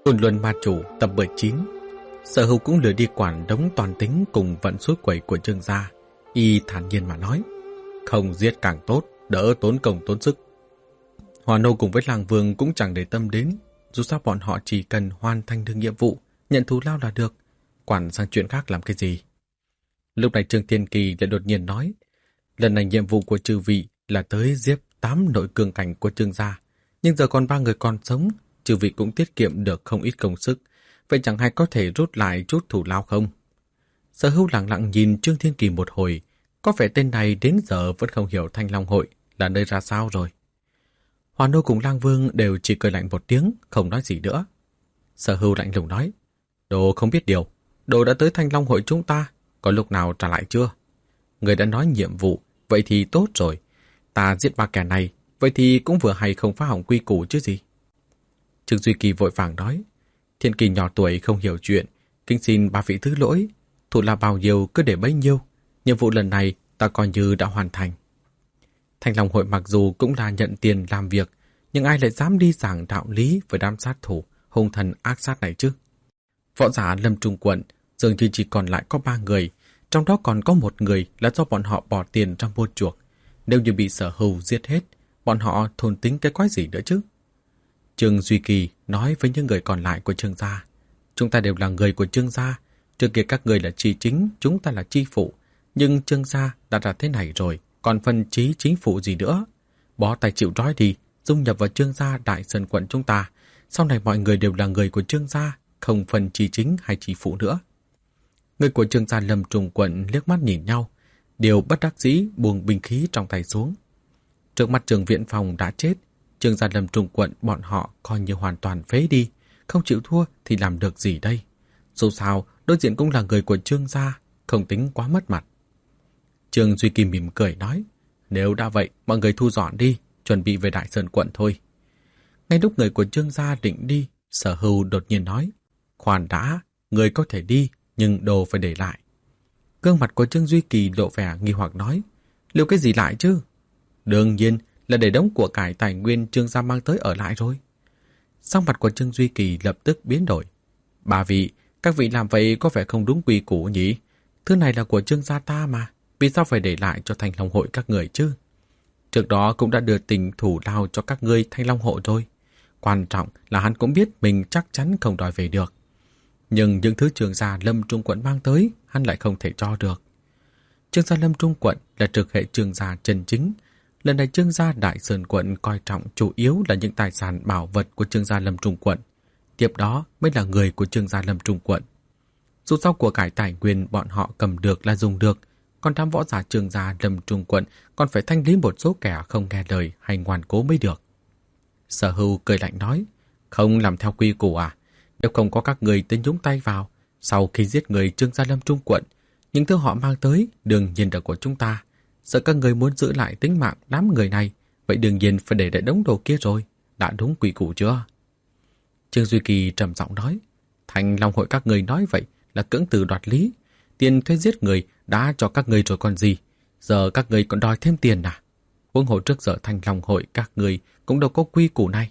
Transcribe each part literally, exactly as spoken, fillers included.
Côn Luân Ma Chủ tập mười chín. Sở Hữu cũng lười đi quản đống toàn tính cùng vận suối quẩy của Trương gia. Y thản nhiên mà nói, không giết càng tốt, đỡ tốn công tốn sức. Hòa Nô cùng với Lang Vương cũng chẳng để tâm đến, dù sao bọn họ chỉ cần hoàn thành được nhiệm vụ, nhận thù lao là được, quản sang chuyện khác làm cái gì. Lúc này Trương Thiên Kỳ lại đột nhiên nói, lần này nhiệm vụ của chư vị là tới giết tám nội cường cảnh của Trương gia, nhưng giờ còn ba người còn sống, chư vị cũng tiết kiệm được không ít công sức, vậy chẳng hay có thể rút lại chút thù lao không? Sở Hữu lặng lặng nhìn Trương Thiên Kỳ một hồi, có vẻ tên này đến giờ vẫn không hiểu Thanh Long Hội là nơi ra sao rồi. Hòa Nô cùng Lang Vương đều chỉ cười lạnh một tiếng, không nói gì nữa. Sở Hữu lạnh lùng nói, đồ không biết điều, đồ đã tới Thanh Long Hội chúng ta, có lúc nào trả lại chưa? Người đã nói nhiệm vụ, vậy thì tốt rồi. Ta giết ba kẻ này, vậy thì cũng vừa hay không phá hỏng quy củ chứ gì. Trương Duy Kỳ vội vàng nói, Thiên Kỳ nhỏ tuổi không hiểu chuyện, kính xin ba vị thứ lỗi, thù lao bao nhiêu cứ để bấy nhiêu, nhiệm vụ lần này ta coi như đã hoàn thành. Thanh Long Hội mặc dù cũng là nhận tiền làm việc, nhưng ai lại dám đi giảng đạo lý với đám sát thủ hung thần ác sát này chứ? Võ giả Lâm Trung Quận dường như chỉ còn lại có ba người, trong đó còn có một người là do bọn họ bỏ tiền trong mua chuộc. Nếu như bị Sở Hữu giết hết, bọn họ thôn tính cái quái gì nữa chứ? Trương Duy Kỳ nói với những người còn lại của Trương gia, chúng ta đều là người của Trương gia, trước kia các người là chi chính, chúng ta là chi phụ, nhưng Trương gia đã là thế này rồi, còn phân chí chính phụ gì nữa? Bó tay chịu trói đi, dung nhập vào Trương gia Đại Sơn quận chúng ta, sau này mọi người đều là người của Trương gia, không phân chi chính hay chi phụ nữa. Người của Trương gia Lâm Trung quận liếc mắt nhìn nhau, đều bất đắc dĩ buông binh khí trong tay xuống. Trước mặt Trương Viễn Phong đã chết, Trương gia Lâm Trung quận bọn họ coi như hoàn toàn phế đi, không chịu thua thì làm được gì đây? Dù sao, đối diện cũng là người của Trương gia, không tính quá mất mặt. Trương Duy Kỳ mỉm cười nói, nếu đã vậy, mọi người thu dọn đi, chuẩn bị về Đại Sơn quận thôi. Ngay lúc người của Trương gia định đi, Sở Hữu đột nhiên nói, khoan đã, người có thể đi, nhưng đồ phải để lại. Gương mặt của Trương Duy Kỳ lộ vẻ nghi hoặc nói, liệu cái gì lại chứ? Đương nhiên là để đống của cải tài nguyên Trương gia mang tới ở lại rồi. Sắc mặt của Trương Duy Kỳ lập tức biến đổi. Bà vị, các vị làm vậy có vẻ không đúng quy củ nhỉ? Thứ này là của Trương gia ta mà, vì sao phải để lại cho Thanh Long Hội các người chứ? Trước đó cũng đã đưa tình thủ lao cho các ngươi Thanh Long Hội rồi. Quan trọng là hắn cũng biết mình chắc chắn không đòi về được. Nhưng những thứ Trương gia Lâm Trung quận mang tới, hắn lại không thể cho được. Trương gia Lâm Trung quận là trực hệ Trương gia chân chính. Lần này Trương gia Đại Sơn quận coi trọng chủ yếu là những tài sản bảo vật của Trương gia Lâm Trung quận. Tiếp đó mới là người của Trương gia Lâm Trung quận. Dù sao của cải tài nguyên bọn họ cầm được là dùng được, còn đám võ giả Trương gia Lâm Trung quận còn phải thanh lý một số kẻ không nghe lời hay ngoan cố mới được. Sở Hữu cười lạnh nói, không làm theo quy củ à? Nếu không có các người tính nhúng tay vào, sau khi giết người Trương gia Lâm Trung quận, những thứ họ mang tới đương nhiên là của chúng ta. Sợ các người muốn giữ lại tính mạng đám người này, vậy đương nhiên phải để lại đống đồ kia rồi. Đã đúng quy củ chưa? Trương Duy Kỳ trầm giọng nói, Thanh Long Hội các người nói vậy là cưỡng từ đoạt lý. Tiền thuê giết người đã cho các người rồi còn gì, giờ các người còn đòi thêm tiền à? Huống hồ trước giờ Thanh Long Hội các người cũng đâu có quy củ này.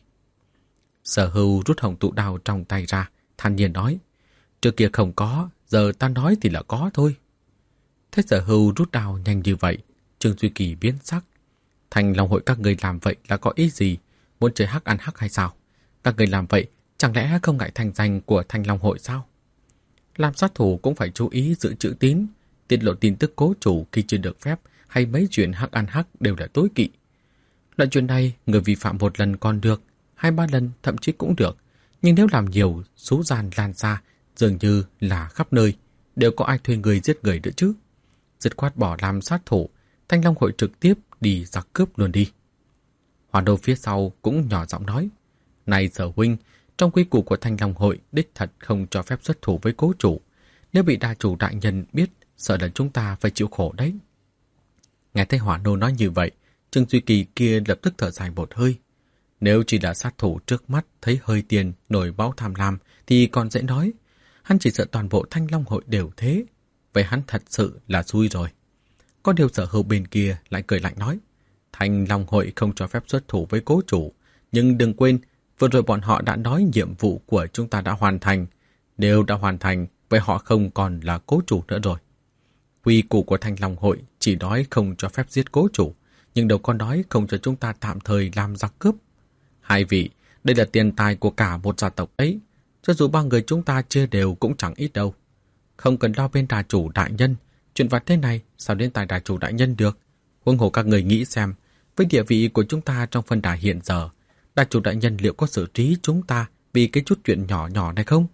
Sở Hữu rút hồng tụ đao trong tay ra, thản nhiên nói, trước kia không có, giờ ta nói thì là có thôi. Thế Sở Hữu rút đao nhanh như vậy, Trương Duy Kỳ biến sắc. Thanh Long Hội các người làm vậy là có ý gì? Muốn chơi hắc ăn hắc hay sao? Các người làm vậy chẳng lẽ không ngại thành danh của Thanh Long Hội sao? Làm sát thủ cũng phải chú ý giữ chữ tín, tiết lộ tin tức cố chủ khi chưa được phép hay mấy chuyện hắc ăn hắc đều là tối kỵ. Loại chuyện này người vi phạm một lần còn được, hai ba lần thậm chí cũng được, nhưng nếu làm nhiều, số gian lan xa, dường như là khắp nơi, đều có ai thuê người giết người nữa chứ. Dứt khoát bỏ làm sát thủ, Thanh Long Hội trực tiếp đi giặc cướp luôn đi. Hoàn Đô phía sau cũng nhỏ giọng nói, này Sở huynh, trong quy củ của Thanh Long Hội đích thật không cho phép xuất thủ với cố chủ. Nếu bị đa chủ đại nhân biết, sợ là chúng ta phải chịu khổ đấy. Nghe thấy Hỏa Nô nói như vậy, Trương Duy Kỳ kia lập tức thở dài một hơi. Nếu chỉ là sát thủ trước mắt thấy hơi tiền nổi máu tham lam thì còn dễ nói. Hắn chỉ sợ toàn bộ Thanh Long Hội đều thế. Vậy hắn thật sự là xui rồi. Có điều Sở Hữu bên kia lại cười lạnh nói, Thanh Long Hội không cho phép xuất thủ với cố chủ, nhưng đừng quên Vừa rồi bọn họ đã nói nhiệm vụ của chúng ta đã hoàn thành. Nếu đã hoàn thành, vậy họ không còn là cố chủ nữa rồi. Quy củ của Thanh Long Hội chỉ nói không cho phép giết cố chủ, nhưng đâu có nói không cho chúng ta tạm thời làm giặc cướp. Hai vị, đây là tiền tài của cả một gia tộc ấy. Cho dù ba người chúng ta chia đều cũng chẳng ít đâu. Không cần lo bên đà chủ đại nhân. Chuyện vặt thế này sao đến tài đà chủ đại nhân được? Huống hồ các người nghĩ xem, với địa vị của chúng ta trong phân đà hiện giờ, đà chủ đại nhân liệu có xử trí chúng ta vì cái chút chuyện nhỏ nhỏ này không?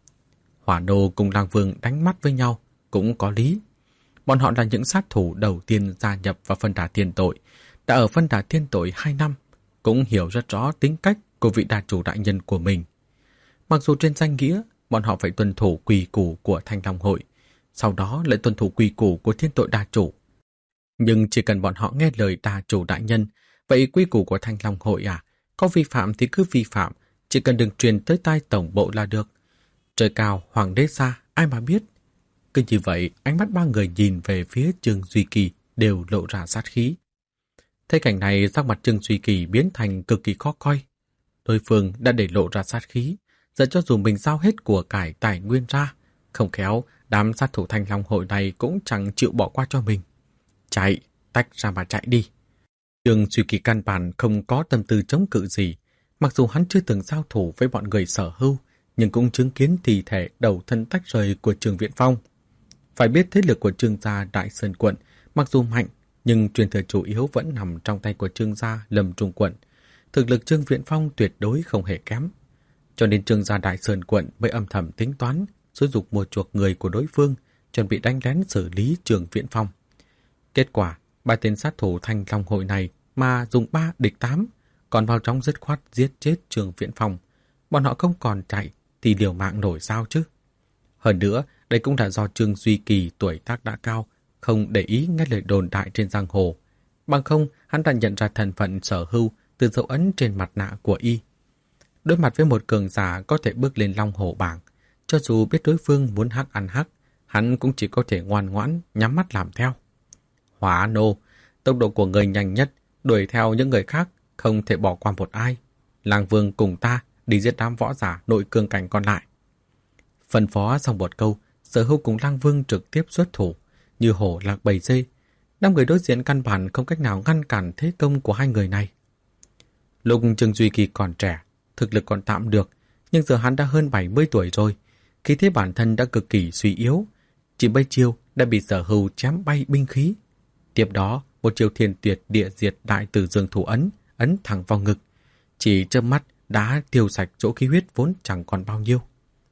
Hỏa Nô cùng Lang Vương đánh mắt với nhau cũng có lý. Bọn họ là những sát thủ đầu tiên gia nhập vào phân đà thiên tội, đã ở phân đà thiên tội hai năm, cũng hiểu rất rõ tính cách của vị đà chủ đại nhân của mình. Mặc dù trên danh nghĩa, bọn họ phải tuân thủ quy củ của Thanh Long Hội, sau đó lại tuân thủ quy củ của thiên tội đà chủ. Nhưng chỉ cần bọn họ nghe lời đà chủ đại nhân, vậy quy củ của Thanh Long Hội à, có vi phạm thì cứ vi phạm, chỉ cần đừng truyền tới tai tổng bộ là được. Trời cao, hoàng đế xa, ai mà biết. Cứ như vậy, ánh mắt ba người nhìn về phía Trương Duy Kỳ đều lộ ra sát khí. Thấy cảnh này, sắc mặt Trương Duy Kỳ biến thành cực kỳ khó coi. Đối phương đã để lộ ra sát khí, giờ cho dù mình giao hết của cải tài nguyên ra, không khéo, đám sát thủ Thanh Long Hội này cũng chẳng chịu bỏ qua cho mình. Chạy, tách ra mà chạy đi. Trương Duy Kỳ căn bản không có tâm tư chống cự gì, mặc dù hắn chưa từng giao thủ với bọn người Sở Hưu, nhưng cũng chứng kiến thi thể đầu thân tách rời của Trương Viễn Phong. Phải biết thế lực của Trương gia Đại Sơn quận, mặc dù mạnh, nhưng truyền thừa chủ yếu vẫn nằm trong tay của Trương gia Lâm Trung quận. Thực lực Trương Viễn Phong tuyệt đối không hề kém. Cho nên Trương gia Đại Sơn quận mới âm thầm tính toán, sử dụng mua chuộc người của đối phương, chuẩn bị đánh lén xử lý Trương Viễn Phong. Kết quả, ba tên sát thủ Thanh Long Hội này mà dùng ba địch tám, còn vào trong dứt khoát giết chết Trương Viễn Phong. Bọn họ không còn chạy thì liều mạng nổi sao chứ. Hơn nữa, đây cũng là do Trương Duy Kỳ tuổi tác đã cao, không để ý nghe lời đồn đại trên giang hồ. Bằng không, hắn đã nhận ra thân phận Sở Hưu từ dấu ấn trên mặt nạ của y. Đối mặt với một cường giả có thể bước lên Long Hổ bảng, cho dù biết đối phương muốn hắc ăn hắc, hắn cũng chỉ có thể ngoan ngoãn, nhắm mắt làm theo. Hỏa Nô, tốc độ của người nhanh nhất, đuổi theo những người khác, không thể bỏ qua một ai. Lang Vương cùng ta đi giết đám võ giả nội cương cảnh còn lại. Phân phó xong một câu, Sở Hưu cùng Lang Vương trực tiếp xuất thủ, như hổ lạc bầy dê. Năm người đối diện căn bản không cách nào ngăn cản thế công của hai người này. Lúc Trương Duy Kỳ còn trẻ, thực lực còn tạm được, nhưng giờ hắn đã hơn bảy mươi tuổi rồi, khí thế bản thân đã cực kỳ suy yếu. Chỉ mấy chiêu đã bị Sở Hưu chém bay binh khí. Tiếp đó, một chiêu thiên tuyệt địa diệt đại tử dương thủ ấn, ấn thẳng vào ngực. Chỉ chớp mắt đã tiêu sạch chỗ khí huyết vốn chẳng còn bao nhiêu.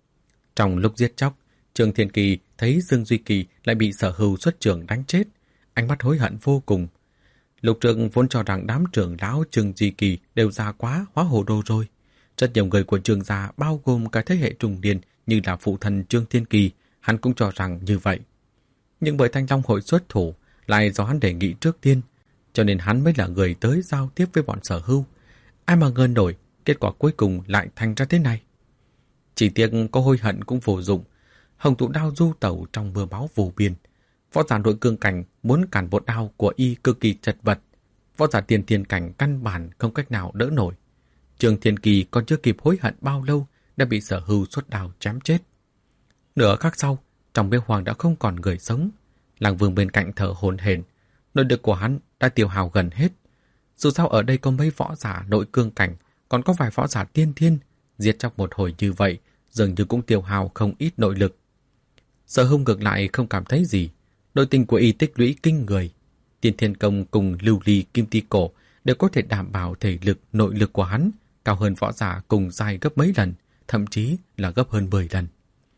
Trong lúc giết chóc, Trương Thiên Kỳ thấy Dương Duy Kỳ lại bị Sở Hưu xuất trưởng đánh chết, ánh mắt hối hận vô cùng. Lục Trượng vốn cho rằng đám trưởng lão Trương Duy Kỳ đều già quá, hóa hồ đồ rồi. Rất nhiều người của Trương gia bao gồm cả thế hệ trùng niên như là phụ thần Trương Thiên Kỳ, hắn cũng cho rằng như vậy. Nhưng bởi Thanh Long Hội xuất thủ lại do hắn đề nghị trước tiên, cho nên hắn mới là người tới giao tiếp với bọn Sở Hưu. Ai mà ngờ nổi, kết quả cuối cùng lại thành ra thế này. Chỉ tiếc có hối hận cũng vô dụng. Hồng Tụ Đao du tẩu trong mưa máu vô biên. Võ giả nội cương cảnh muốn cản bộ đao của y cực kỳ chật vật. Võ giả tiền thiên cảnh căn bản không cách nào đỡ nổi. Trương Thiên Kỳ còn chưa kịp hối hận bao lâu đã bị Sở Hưu xuất đao chém chết. Nửa khắc sau, trong miếu hoàng đã không còn người sống. Lang Vương bên cạnh thở hổn hển, nội lực của hắn đã tiêu hao gần hết. Dù sao ở đây có mấy võ giả nội cương cảnh, còn có vài võ giả tiên thiên, giết trong một hồi như vậy, dường như cũng tiêu hao không ít nội lực. Sở Hưu ngược lại không cảm thấy gì, nội tình của y tích lũy kinh người. Tiên Thiên Công cùng Lưu Ly Kim Ti Cổ đều có thể đảm bảo thể lực, nội lực của hắn cao hơn võ giả cùng giai gấp mấy lần, thậm chí là gấp hơn mười lần.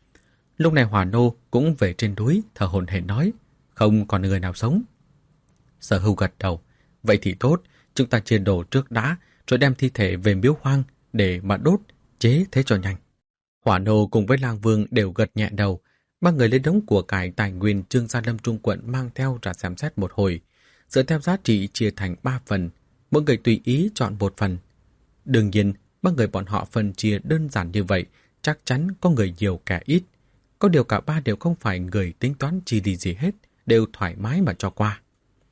Lúc này Hỏa Nô cũng về trên núi, thở hổn hển nói, không còn người nào sống. Sở Hưu gật đầu, vậy thì tốt, chúng ta chia đồ trước đã, rồi đem thi thể về miếu hoang để mà đốt, chế thế cho nhanh. Hỏa Nô cùng với Lang Vương đều gật nhẹ đầu, ba người lấy đống của cải tài nguyên Trương gia Lâm Trung quận mang theo ra xem xét một hồi, dựa theo giá trị chia thành ba phần, mỗi người tùy ý chọn một phần. Đương nhiên, ba người bọn họ phân chia đơn giản như vậy, chắc chắn có người nhiều kẻ ít. Có điều cả ba đều không phải người tính toán chi đi gì hết, đều thoải mái mà cho qua.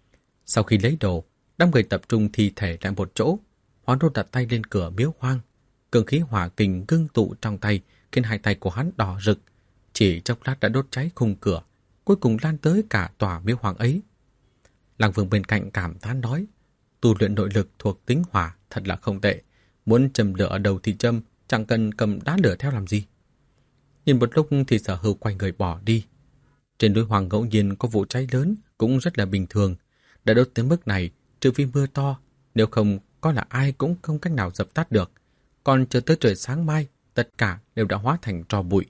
Sau khi lấy đồ, đám người tập trung thi thể lại một chỗ. Hoán Đô đặt tay lên cửa miếu hoang. Cường khí hỏa kình ngưng tụ trong tay khiến hai tay của hắn đỏ rực, chỉ chốc lát đã đốt cháy khung cửa, cuối cùng lan tới cả tòa miếu hoàng ấy. Lăng Vương bên cạnh cảm thán nói, tu luyện nội lực thuộc tính hỏa thật là không tệ, muốn châm lửa ở đầu thì châm, chẳng cần cầm đá lửa theo làm gì. Nhìn một lúc thì Sở Hưu quay người bỏ đi. Trên núi Hoàng ngẫu nhiên có vụ cháy lớn cũng rất là bình thường, đã đốt tới mức này, trừ phi mưa to, nếu không có là ai cũng không cách nào dập tắt được. Còn chờ tới trời sáng mai, tất cả đều đã hóa thành tro bụi.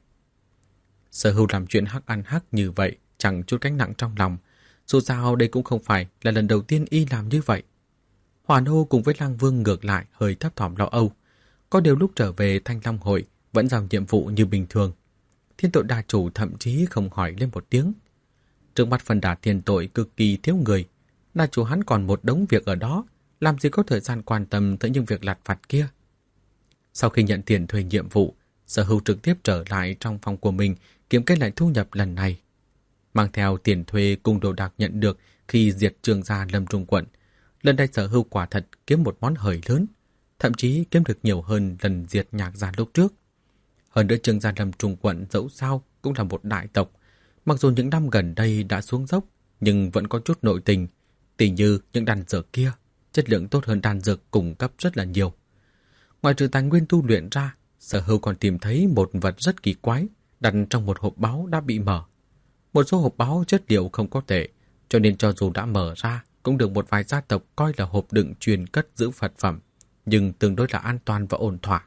Sở Hưu làm chuyện hắc ăn hắc như vậy, chẳng chút gánh nặng trong lòng. Dù sao đây cũng không phải là lần đầu tiên y làm như vậy. Hỏa Nô cùng với Lăng Vương ngược lại hơi thấp thỏm lo âu. Có điều lúc trở về Thanh Long Hội vẫn giao nhiệm vụ như bình thường. Thiên tội đà chủ thậm chí không hỏi lên một tiếng. Trước mắt phần đà thiên tội cực kỳ thiếu người. Đà chủ hắn còn một đống việc ở đó, làm gì có thời gian quan tâm tới những việc lặt vặt kia. Sau khi nhận tiền thuê nhiệm vụ, Sở Hưu trực tiếp trở lại trong phòng của mình kiếm kết lại thu nhập lần này. Mang theo tiền thuê cùng đồ đạc nhận được khi diệt Trương gia Lâm Trung quận, lần này Sở Hưu quả thật kiếm một món hời lớn, thậm chí kiếm được nhiều hơn lần diệt Nhạc gia lúc trước. Hơn nữa Trương gia Lâm Trung quận dẫu sao cũng là một đại tộc, mặc dù những năm gần đây đã xuống dốc nhưng vẫn có chút nội tình, tỉ như những đan dược kia, chất lượng tốt hơn đan dược cung cấp rất là nhiều. Ngoài trừ tài nguyên tu luyện ra, Sở Hưu còn tìm thấy một vật rất kỳ quái đặt trong một hộp báu đã bị mở. Một số hộp báu chất liệu không có tệ, cho nên cho dù đã mở ra cũng được một vài gia tộc coi là hộp đựng truyền cất giữ vật phẩm, nhưng tương đối là an toàn và ổn thỏa.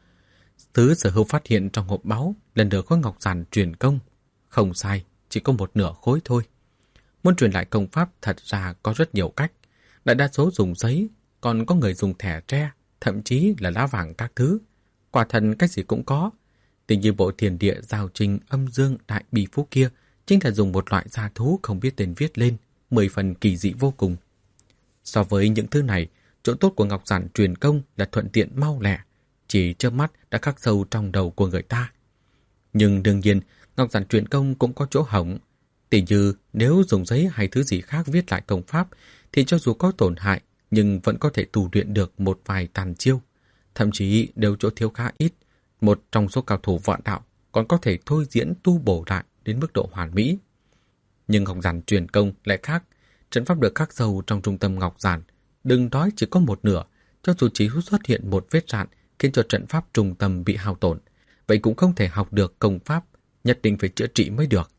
Thứ Sở Hưu phát hiện trong hộp báu là nửa khối ngọc giản truyền công. Không sai, chỉ có một nửa khối thôi. Muốn truyền lại công pháp thật ra có rất nhiều cách. Đại đa số dùng giấy, còn có người dùng thẻ tre, thậm chí là lá vàng các thứ. Quả thật cách gì cũng có. Tình như bộ thiền địa giao trình âm dương đại bì phú kia chính là dùng một loại gia thú không biết tên viết lên, mười phần kỳ dị vô cùng. So với những thứ này, chỗ tốt của ngọc giản truyền công là thuận tiện mau lẹ, chỉ chớp mắt đã khắc sâu trong đầu của người ta. Nhưng đương nhiên, ngọc giản truyền công cũng có chỗ hỏng. Tỉ như nếu dùng giấy hay thứ gì khác viết lại công pháp, thì cho dù có tổn hại, nhưng vẫn có thể tu luyện được một vài tàn chiêu. Thậm chí đều chỗ thiếu khá ít, một trong số cao thủ võ đạo còn có thể thôi diễn tu bổ lại đến mức độ hoàn mỹ. Nhưng ngọc giản truyền công lại khác, trận pháp được khắc sâu trong trung tâm ngọc giản, đừng nói chỉ có một nửa, cho dù chỉ xuất hiện một vết rạn khiến cho trận pháp trung tâm bị hao tổn, vậy cũng không thể học được công pháp, nhất định phải chữa trị mới được.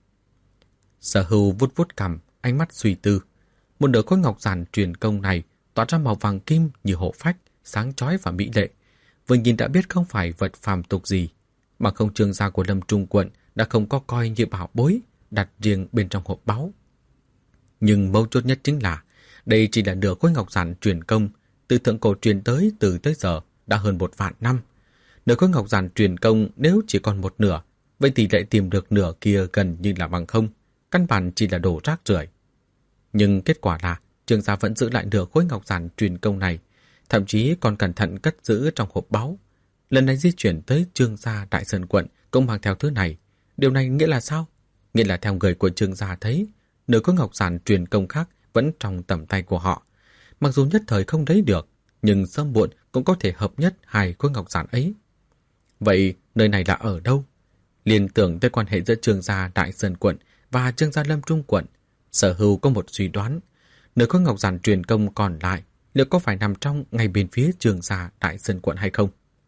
Sở Hưu vuốt vuốt cằm, ánh mắt suy tư. Một nửa khối ngọc giản truyền công này tỏa ra màu vàng kim như hổ phách, sáng chói và mỹ lệ. Vừa nhìn đã biết không phải vật phàm tục gì, mà không Trương gia của Lâm Trung quận đã không có coi như bảo bối đặt riêng bên trong hộp báu. Nhưng mấu chốt nhất chính là đây chỉ là nửa khối ngọc giản truyền công, từ thượng cổ truyền tới từ tới giờ đã hơn một vạn năm. Nửa khối ngọc giản truyền công nếu chỉ còn một nửa, vậy tỷ lệ tìm được nửa kia gần như là bằng không, căn bản chỉ là đồ rác rưởi. Nhưng kết quả là Trương gia vẫn giữ lại nửa khối ngọc giản truyền công này, thậm chí còn cẩn thận cất giữ trong hộp báu. Lần này di chuyển tới Trương gia Đại Sơn quận cũng mang theo thứ này. Điều này nghĩa là sao? Nghĩa là theo người của Trương gia thấy, nửa khối ngọc giản truyền công khác vẫn trong tầm tay của họ. Mặc dù nhất thời không lấy được, nhưng sớm muộn cũng có thể hợp nhất hai khối ngọc giản ấy. Vậy nơi này là ở đâu? Liên tưởng tới quan hệ giữa Trương gia Đại Sơn quận và Trương gia Lâm Trung quận, Sở Hưu có một suy đoán. Nửa khối ngọc giản truyền công còn lại liệu có phải nằm trong ngay bên phía Trương gia Đại Sơn quận hay không?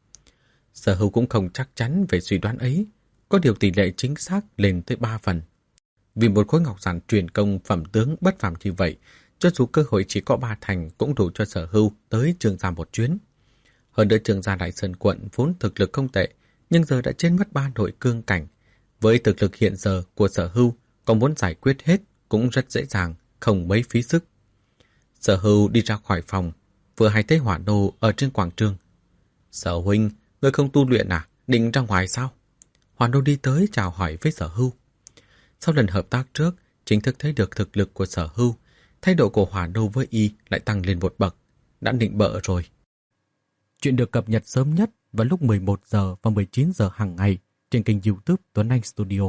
Sở Hưu cũng không chắc chắn về suy đoán ấy, có điều tỷ lệ chính xác lên tới ba phần. Vì một khối ngọc giản truyền công phẩm tướng bất phàm như vậy, cho dù cơ hội chỉ có ba thành cũng đủ cho Sở Hưu tới Trương gia một chuyến. Hơn nữa Trương gia Đại Sơn quận vốn thực lực không tệ, nhưng giờ đã trên mất ba nội cương cảnh. Với thực lực hiện giờ của Sở Hưu, còn muốn giải quyết hết cũng rất dễ dàng, không mấy phí sức. Sở Hưu đi ra khỏi phòng, vừa hay thấy Hỏa Nô ở trên quảng trường. Sở huynh, ngươi không tu luyện à? Định ra ngoài sao? Hỏa Nô đi tới chào hỏi với Sở Hưu. Sau lần hợp tác trước, chính thức thấy được thực lực của Sở Hưu, thái độ của Hỏa Nô với y lại tăng lên một bậc, đã định bợ rồi. Chuyện được cập nhật sớm nhất vào lúc mười một giờ và mười chín giờ hàng ngày trên kênh YouTube Tuấn Anh Studio.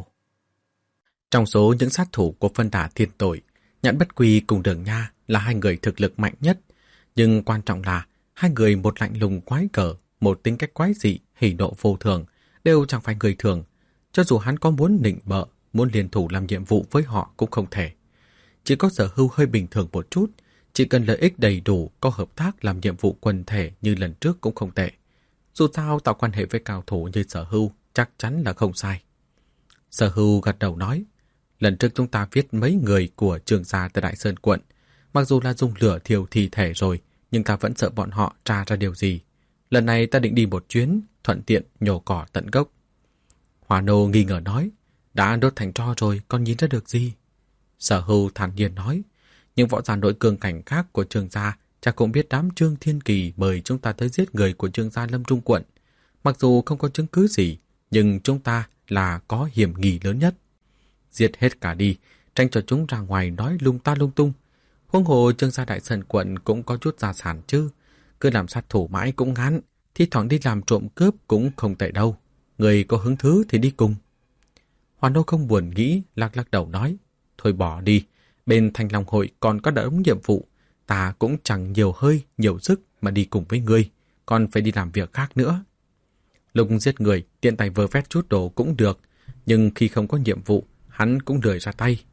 Trong số những sát thủ của phân đà thiên tội, Nhãn Bất Quy cùng Đường Nha là hai người thực lực mạnh nhất, nhưng quan trọng là hai người một lạnh lùng quái cở, một tính cách quái dị, hỉ nộ vô thường, đều chẳng phải người thường. Cho dù hắn có muốn nịnh bợ, muốn liên thủ làm nhiệm vụ với họ cũng không thể. Chỉ có Sở Hưu hơi bình thường một chút, chỉ cần lợi ích đầy đủ, có hợp tác làm nhiệm vụ quần thể như lần trước cũng không tệ. Dù sao tạo quan hệ với cao thủ như Sở Hưu chắc chắn là không sai. Sở Hưu gật đầu nói, lần trước chúng ta viết mấy người của Trương gia tại Đại Sơn quận, mặc dù là dùng lửa thiêu thi thể rồi, nhưng ta vẫn sợ bọn họ tra ra điều gì. Lần này ta định đi một chuyến, thuận tiện nhổ cỏ tận gốc. Hỏa Nô nghi ngờ nói, đã đốt thành tro rồi, còn nhìn ra được gì? Sở Hưu thản nhiên nói, nhưng võ giả nội cường cảnh khác của Trương gia chắc cũng biết đám Trương Thiên Kỳ mời chúng ta tới giết người của Trương gia Lâm Trung quận. Mặc dù không có chứng cứ gì, nhưng chúng ta là có hiểm nghi lớn nhất. Giết hết cả đi, tránh cho chúng ra ngoài nói lung ta lung tung. Huống hồ Trương gia Đại Sơn quận cũng có chút gia sản chứ, cứ làm sát thủ mãi cũng ngán, thi thoảng đi làm trộm cướp cũng không tệ đâu. Người có hứng thú thì đi cùng. Hoàn Đô không buồn nghĩ, lắc lắc đầu nói, thôi bỏ đi, bên Thanh Long hội còn có đống nhiệm vụ, ta cũng chẳng nhiều hơi, nhiều sức mà đi cùng với ngươi, còn phải đi làm việc khác nữa. Lúc giết người, tiện tay vơ vét chút đồ cũng được, nhưng khi không có nhiệm vụ, hắn cũng lười ra tay.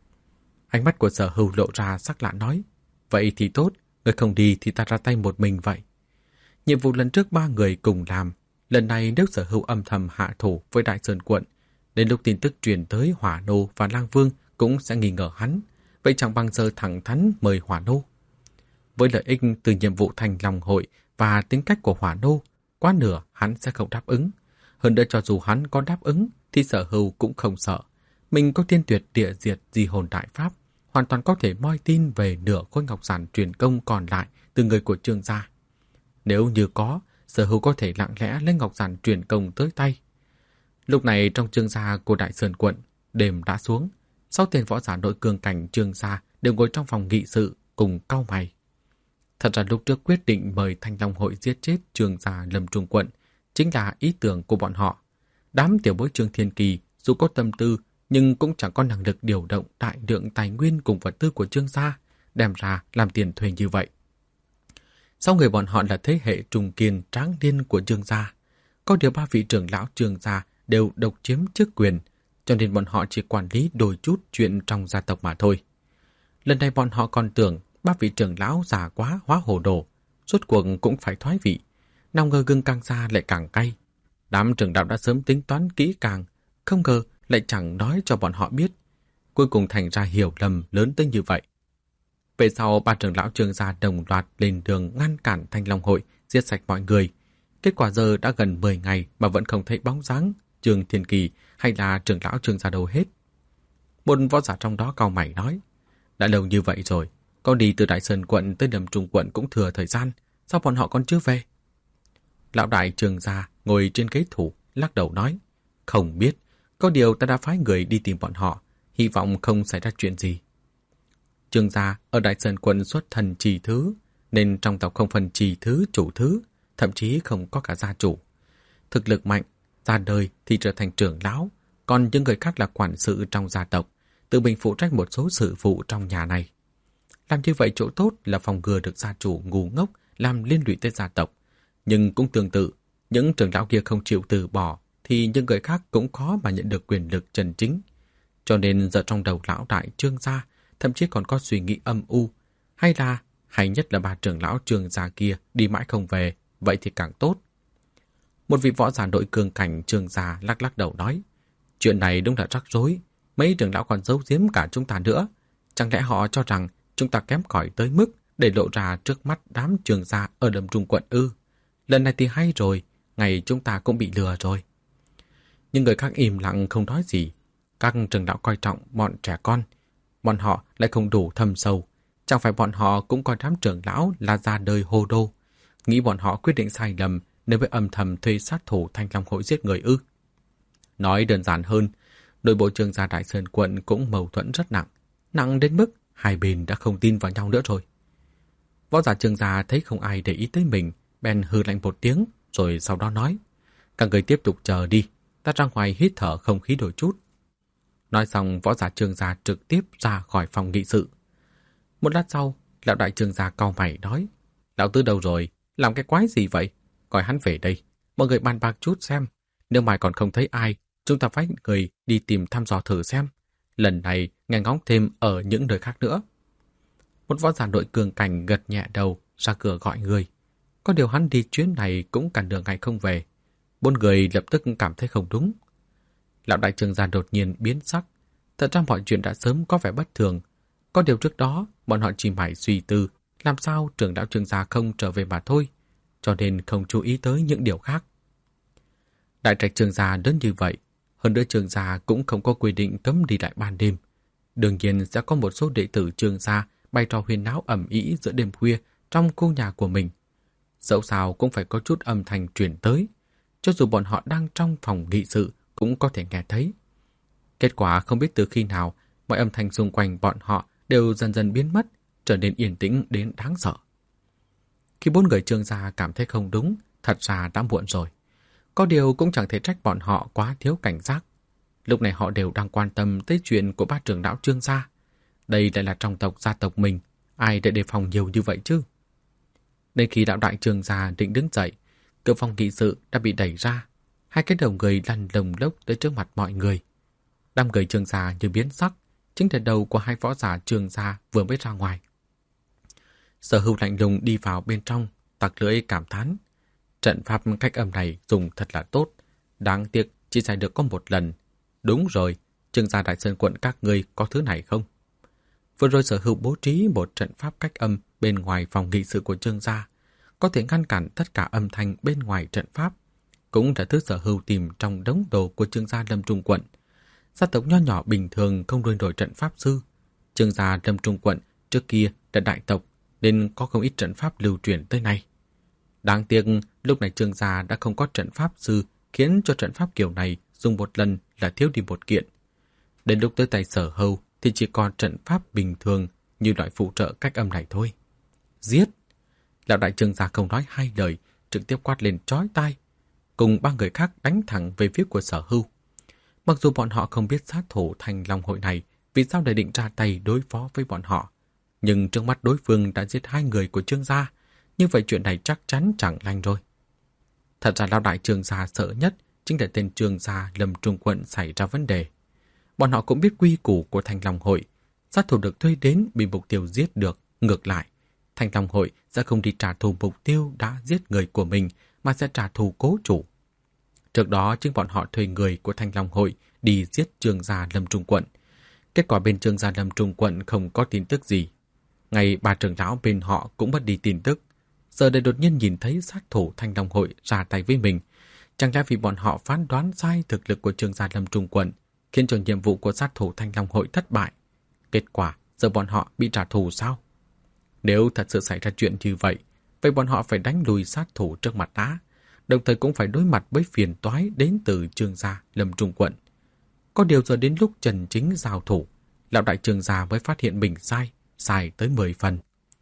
Ánh mắt của Sở Hưu lộ ra sắc lạ nói, vậy thì tốt, người không đi thì ta ra tay một mình vậy. Nhiệm vụ lần trước ba người cùng làm, lần này nếu Sở Hưu âm thầm hạ thủ với Đại Sơn quận, đến lúc tin tức truyền tới Hỏa Nô và Lang Vương cũng sẽ nghi ngờ hắn, vậy chẳng bằng giờ thẳng thắn mời Hỏa Nô. Với lợi ích từ nhiệm vụ Thanh Long hội và tính cách của Hỏa Nô, quá nửa hắn sẽ không đáp ứng. Hơn nữa cho dù hắn có đáp ứng thì Sở Hưu cũng không sợ. Mình có thiên tuyệt địa diệt di hồn đại pháp, hoàn toàn có thể moi tin về nửa khối ngọc giản truyền công còn lại từ người của Trương gia. Nếu như có, Sở Hưu có thể lặng lẽ lấy ngọc giản truyền công tới tay. Lúc này trong Trương gia của Đại Sơn quận, đêm đã xuống. Sáu tên võ giả nội cường cảnh Trương gia đều ngồi trong phòng nghị sự cùng cau mày. Thật ra lúc trước quyết định mời Thanh Long hội giết chết Trương gia Lâm Trung quận chính là ý tưởng của bọn họ. Đám tiểu bối Trương Thiên Kỳ dù có tâm tư nhưng cũng chẳng có năng lực điều động đại lượng tài nguyên cùng vật tư của Trương gia đem ra làm tiền thuê như vậy. Sau người bọn họ là thế hệ trùng kiên tráng niên của Trương gia, có điều ba vị trưởng lão Trương gia đều độc chiếm chức quyền, cho nên bọn họ chỉ quản lý đôi chút chuyện trong gia tộc mà thôi. Lần này bọn họ còn tưởng ba vị trưởng lão già quá hóa hồ đồ, rốt cuộc cũng phải thoái vị. Nào ngờ gừng càng xa lại càng cay. Đám trưởng lão đã sớm tính toán kỹ càng, không ngờ lại chẳng nói cho bọn họ biết. Cuối cùng thành ra hiểu lầm lớn tới như vậy. Về sau ba trưởng lão Trương gia đồng loạt lên đường ngăn cản Thanh Long hội, giết sạch mọi người. Kết quả giờ đã gần mười ngày mà vẫn không thấy bóng dáng Trương Thiên Kỳ hay là trưởng lão Trương gia đâu hết. Một võ giả trong đó cau mày nói, đã lâu như vậy rồi, con đi từ Đại Sơn quận tới Lâm Trung quận cũng thừa thời gian, sao bọn họ còn chưa về? Lão đại Trương gia ngồi trên ghế thủ, lắc đầu nói, không biết, có điều ta đã phái người đi tìm bọn họ, hy vọng không xảy ra chuyện gì. Trương gia ở Đại Sơn quận xuất thần trì thứ, nên trong tộc không phân trì thứ chủ thứ, thậm chí không có cả gia chủ. Thực lực mạnh, ra đời thì trở thành trưởng lão, còn những người khác là quản sự trong gia tộc, tự mình phụ trách một số sự vụ trong nhà này. Làm như vậy chỗ tốt là phòng ngừa được gia chủ ngu ngốc làm liên lụy tới gia tộc. Nhưng cũng tương tự, những trưởng lão kia không chịu từ bỏ thì những người khác cũng khó mà nhận được quyền lực chân chính. Cho nên giờ trong đầu lão đại Trương gia thậm chí còn có suy nghĩ âm u, hay là hay nhất là ba trưởng lão Trương gia kia đi mãi không về, vậy thì càng tốt. Một vị võ giả nội cường cảnh Trương gia lắc lắc đầu nói, chuyện này đúng là rắc rối, mấy trưởng lão còn giấu giếm cả chúng ta nữa. Chẳng lẽ họ cho rằng chúng ta kém cỏi tới mức để lộ ra trước mắt đám Trương gia ở Lâm Trung quận ư? Lần này thì hay rồi, ngày chúng ta cũng bị lừa rồi. Nhưng người khác im lặng không nói gì. Các trưởng lão coi trọng bọn trẻ con, bọn họ lại không đủ thâm sâu. Chẳng phải bọn họ cũng coi đám trưởng lão là ra đời hồ đô, nghĩ bọn họ quyết định sai lầm nếu với âm thầm thuê sát thủ Thanh Long hội giết người ư? Nói đơn giản hơn, nội bộ Trương gia Đại Sơn quận cũng mâu thuẫn rất nặng, nặng đến mức hai bên đã không tin vào nhau nữa rồi. Võ giả Trương gia thấy không ai để ý tới mình, bèn hừ lạnh một tiếng, rồi sau đó nói, các người tiếp tục chờ đi, ta ra ngoài hít thở không khí đôi chút. Nói xong, võ giả Trương gia trực tiếp ra khỏi phòng nghị sự. Một lát sau, lão đại Trương gia cau mày nói, lão tứ đâu rồi, làm cái quái gì vậy? gọi hắn về đây. Mọi người bàn bạc chút xem. Nếu mai còn không thấy ai, chúng ta phái người đi tìm thăm dò thử xem. Lần này nghe ngóng thêm ở những nơi khác nữa. Một võ giả nội cường cảnh gật nhẹ đầu ra cửa gọi người. Có điều hắn đi chuyến này cũng cả nửa ngày không về. Bốn người lập tức cảm thấy không đúng. Lão đại trưởng gia đột nhiên biến sắc. Thật ra mọi chuyện đã sớm có vẻ bất thường. Có điều trước đó bọn họ chỉ mải suy tư làm sao trưởng lão trưởng gia không trở về mà thôi, cho nên không chú ý tới những điều khác. Đại trạch trưởng gia lớn như vậy, hơn nữa trưởng gia cũng không có quy định cấm đi lại ban đêm. Đương nhiên sẽ có một số đệ tử trưởng gia bày trò huyền náo ầm ĩ giữa đêm khuya trong khu nhà của mình. Dẫu sao cũng phải có chút âm thanh truyền tới, cho dù bọn họ đang trong phòng nghị sự cũng có thể nghe thấy. Kết quả không biết từ khi nào, mọi âm thanh xung quanh bọn họ đều dần dần biến mất, trở nên yên tĩnh đến đáng sợ. Khi bốn người Trương gia cảm thấy không đúng, thật ra đã muộn rồi. Có điều cũng chẳng thể trách bọn họ quá thiếu cảnh giác. Lúc này họ đều đang quan tâm tới chuyện của ba trưởng lão Trương gia. Đây lại là trong tộc gia tộc mình, ai để đề phòng nhiều như vậy chứ? Đến khi đạo đại Trương gia định đứng dậy, cửa phòng nghị sự đã bị đẩy ra. Hai cái đầu người lăn lồng lốc tới trước mặt mọi người. Đám người Trương gia như biến sắc, chính là đầu của hai võ giả Trương gia vừa mới ra ngoài. Sở Hưu lạnh lùng đi vào bên trong, tặc lưỡi cảm thán. Trận pháp cách âm này dùng thật là tốt, đáng tiếc chỉ xài được có một lần. Đúng rồi, Trương gia Đại Sơn quận các ngươi có thứ này không? Vừa rồi Sở Hưu bố trí một trận pháp cách âm bên ngoài phòng nghị sự của Trương gia, có thể ngăn cản tất cả âm thanh bên ngoài trận pháp. Cũng là thứ Sở Hưu tìm trong đống đồ của Trương gia Lâm Trung quận. Gia tộc nho nhỏ bình thường không nuôi nổi trận pháp sư. Trương gia Lâm Trung quận trước kia là đại tộc nên có không ít trận pháp lưu truyền tới nay. Đáng tiếc lúc này Trương gia đã không có trận pháp sư, khiến cho trận pháp kiểu này dùng một lần là thiếu đi một kiện. Đến lúc tới tay Sở Hưu thì chỉ còn trận pháp bình thường như loại phụ trợ cách âm này thôi. Giết! Lão đại Trương gia không nói hai lời, trực tiếp quát lên chói tai, cùng ba người khác đánh thẳng về phía của Sở Hưu. Mặc dù bọn họ không biết sát thủ Thanh Long hội này vì sao lại định ra tay đối phó với bọn họ, nhưng trước mắt đối phương đã giết hai người của Trương gia, như vậy chuyện này chắc chắn chẳng lành rồi. Thật ra lão đại Trương gia sợ nhất chính là tên Trương gia Lâm Trung quận xảy ra vấn đề. Bọn họ cũng biết quy củ của Thanh Long hội, sát thủ được thuê đến bị mục tiêu giết được, ngược lại, Thanh Long hội sẽ không đi trả thù mục tiêu đã giết người của mình mà sẽ trả thù cố chủ. Trước đó chính bọn họ thuê người của Thanh Long hội đi giết Trương gia Lâm Trung quận. Kết quả bên Trương gia Lâm Trung quận không có tin tức gì. Ngay bà trưởng lão bên họ cũng mất đi tin tức. Giờ đây đột nhiên nhìn thấy sát thủ Thanh Long hội ra tay với mình. Chẳng lẽ vì bọn họ phán đoán sai thực lực của Trương gia Lâm Trung quận, khiến cho nhiệm vụ của sát thủ Thanh Long hội thất bại. Kết quả giờ bọn họ bị trả thù sao? Nếu thật sự xảy ra chuyện như vậy, vậy bọn họ phải đánh lùi sát thủ trước mặt đã, đồng thời cũng phải đối mặt với phiền toái đến từ Trương gia Lâm Trung quận. Có điều giờ đến lúc Trần Chính giao thủ, lão đại Trương gia mới phát hiện mình sai, sai tới mười phần.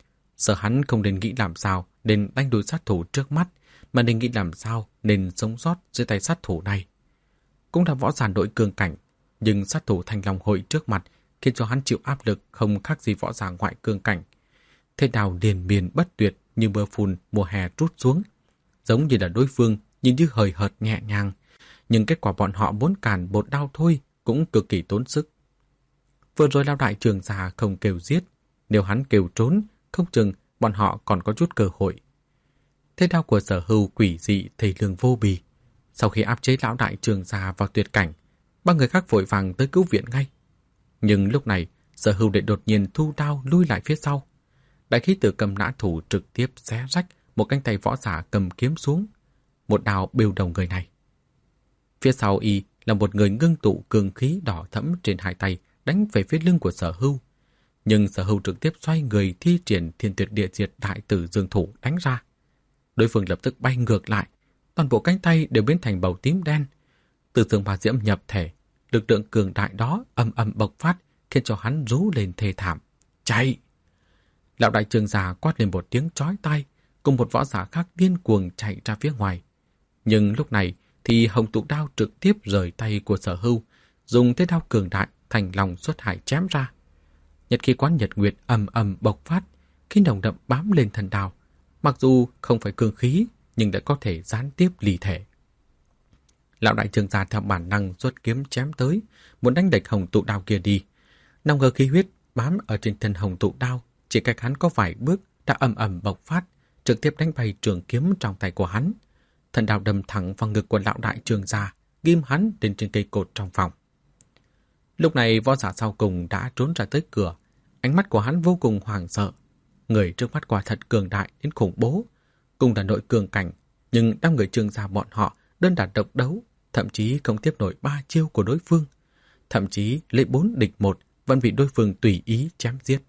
Sợ hắn không nên nghĩ làm sao nên đánh đuổi sát thủ trước mắt, mà nên nghĩ làm sao nên sống sót dưới tay sát thủ này. Cũng là võ giả nội cường cảnh, nhưng sát thủ Thanh Long hội trước mặt khiến cho hắn chịu áp lực không khác gì võ giả ngoại cường cảnh. Thế nào liền miên bất tuyệt như mưa phùn mùa hè trút xuống, giống như là đối phương nhìn như hời hợt nhẹ nhàng, nhưng kết quả bọn họ muốn cản một đao thôi cũng cực kỳ tốn sức. Vừa rồi lão đại Trương gia không kêu giết, nếu hắn kêu trốn, không chừng bọn họ còn có chút cơ hội. Thế đao của Sở Hưu quỷ dị thầy lương vô bì. Sau khi áp chế lão đại Trương gia vào tuyệt cảnh, ba người khác vội vàng tới cứu viện ngay. Nhưng lúc này, Sở Hưu lại đột nhiên thu đao lui lại phía sau. Đại khí tử cầm nã thủ trực tiếp xé rách một cánh tay võ giả cầm kiếm xuống, một đao bêu đầu người này. Phía sau y là một người ngưng tụ cường khí đỏ thẫm trên hai tay đánh về phía lưng của Sở Hưu. Nhưng Sở Hưu trực tiếp xoay người thi triển Thiên Tuyệt Địa Diệt Đại Tử Dương thủ đánh ra. Đối phương lập tức bay ngược lại, toàn bộ cánh tay đều biến thành màu tím đen. Từ dương ma diễm nhập thể, lực lượng cường đại đó âm âm bộc phát, khiến cho hắn rú lên thê thảm. Chạy! Lão đại Trương gia quát lên một tiếng chói tai, cùng một võ giả khác điên cuồng chạy ra phía ngoài. Nhưng lúc này thì hồng tụ đao trực tiếp rời tay của Sở Hưu, dùng thế đao cường đại thành lòng xuất hải chém ra. Nhật khí quán nhật nguyệt ầm ầm bộc phát, khí nồng đậm bám lên thần đao. Mặc dù không phải cường khí, nhưng lại có thể gián tiếp ly thể. Lão đại Trương gia theo bản năng rút kiếm chém tới, muốn đánh địch hồng tụ đao kia đi. Nào ngờ khí huyết bám ở trên thân hồng tụ đao, chỉ cách hắn có vài bước đã ầm ầm bộc phát, trực tiếp đánh bay trường kiếm trong tay của hắn. Thần đao đâm thẳng vào ngực của lão đại Trương gia, ghim hắn lên trên cây cột trong phòng. Lúc này võ giả sau cùng đã trốn ra tới cửa, ánh mắt của hắn vô cùng hoảng sợ. Người trước mắt quả thật cường đại đến khủng bố, cùng là nội cường cảnh, nhưng đám người Trương gia bọn họ đơn đả độc đấu, thậm chí không tiếp nổi ba chiêu của đối phương, thậm chí lấy bốn địch một vẫn bị đối phương tùy ý chém giết.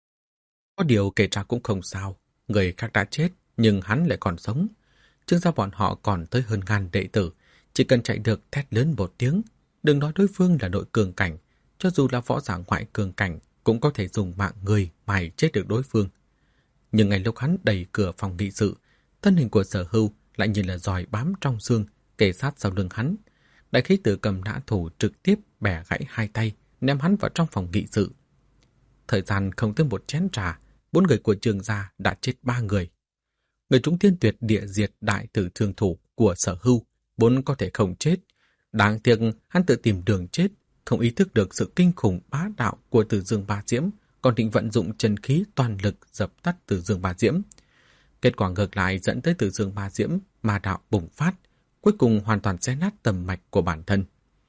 Có điều kể ra cũng không sao, người khác đã chết nhưng hắn lại còn sống. Trương gia bọn họ còn tới hơn ngàn đệ tử, chỉ cần chạy được thét lớn một tiếng, đừng nói đối phương là nội cường cảnh, cho dù là võ giả ngoại cường cảnh cũng có thể dùng mạng người mài chết được đối phương. Nhưng ngay lúc hắn đẩy cửa phòng nghị sự, thân hình của Sở Hưu lại như là giòi bám trong xương, kề sát sau lưng hắn. Đại khí tử cầm nã thủ trực tiếp bẻ gãy hai tay, ném hắn vào trong phòng nghị sự. Thời gian không tới một chén trà, bốn người của Trương gia đã chết ba người. Người chúng tiên tuyệt địa diệt đại tử thương thủ của Sở Hưu vốn có thể không chết. Đáng tiếc hắn tự tìm đường chết, không ý thức được sự kinh khủng bá đạo của Từ Dương Ba Diễm, còn định vận dụng chân khí toàn lực dập tắt Từ Dương Ba Diễm. Kết quả ngược lại dẫn tới Từ Dương Ba Diễm ma đạo bùng phát, cuối cùng hoàn toàn xé nát tầm mạch của bản thân.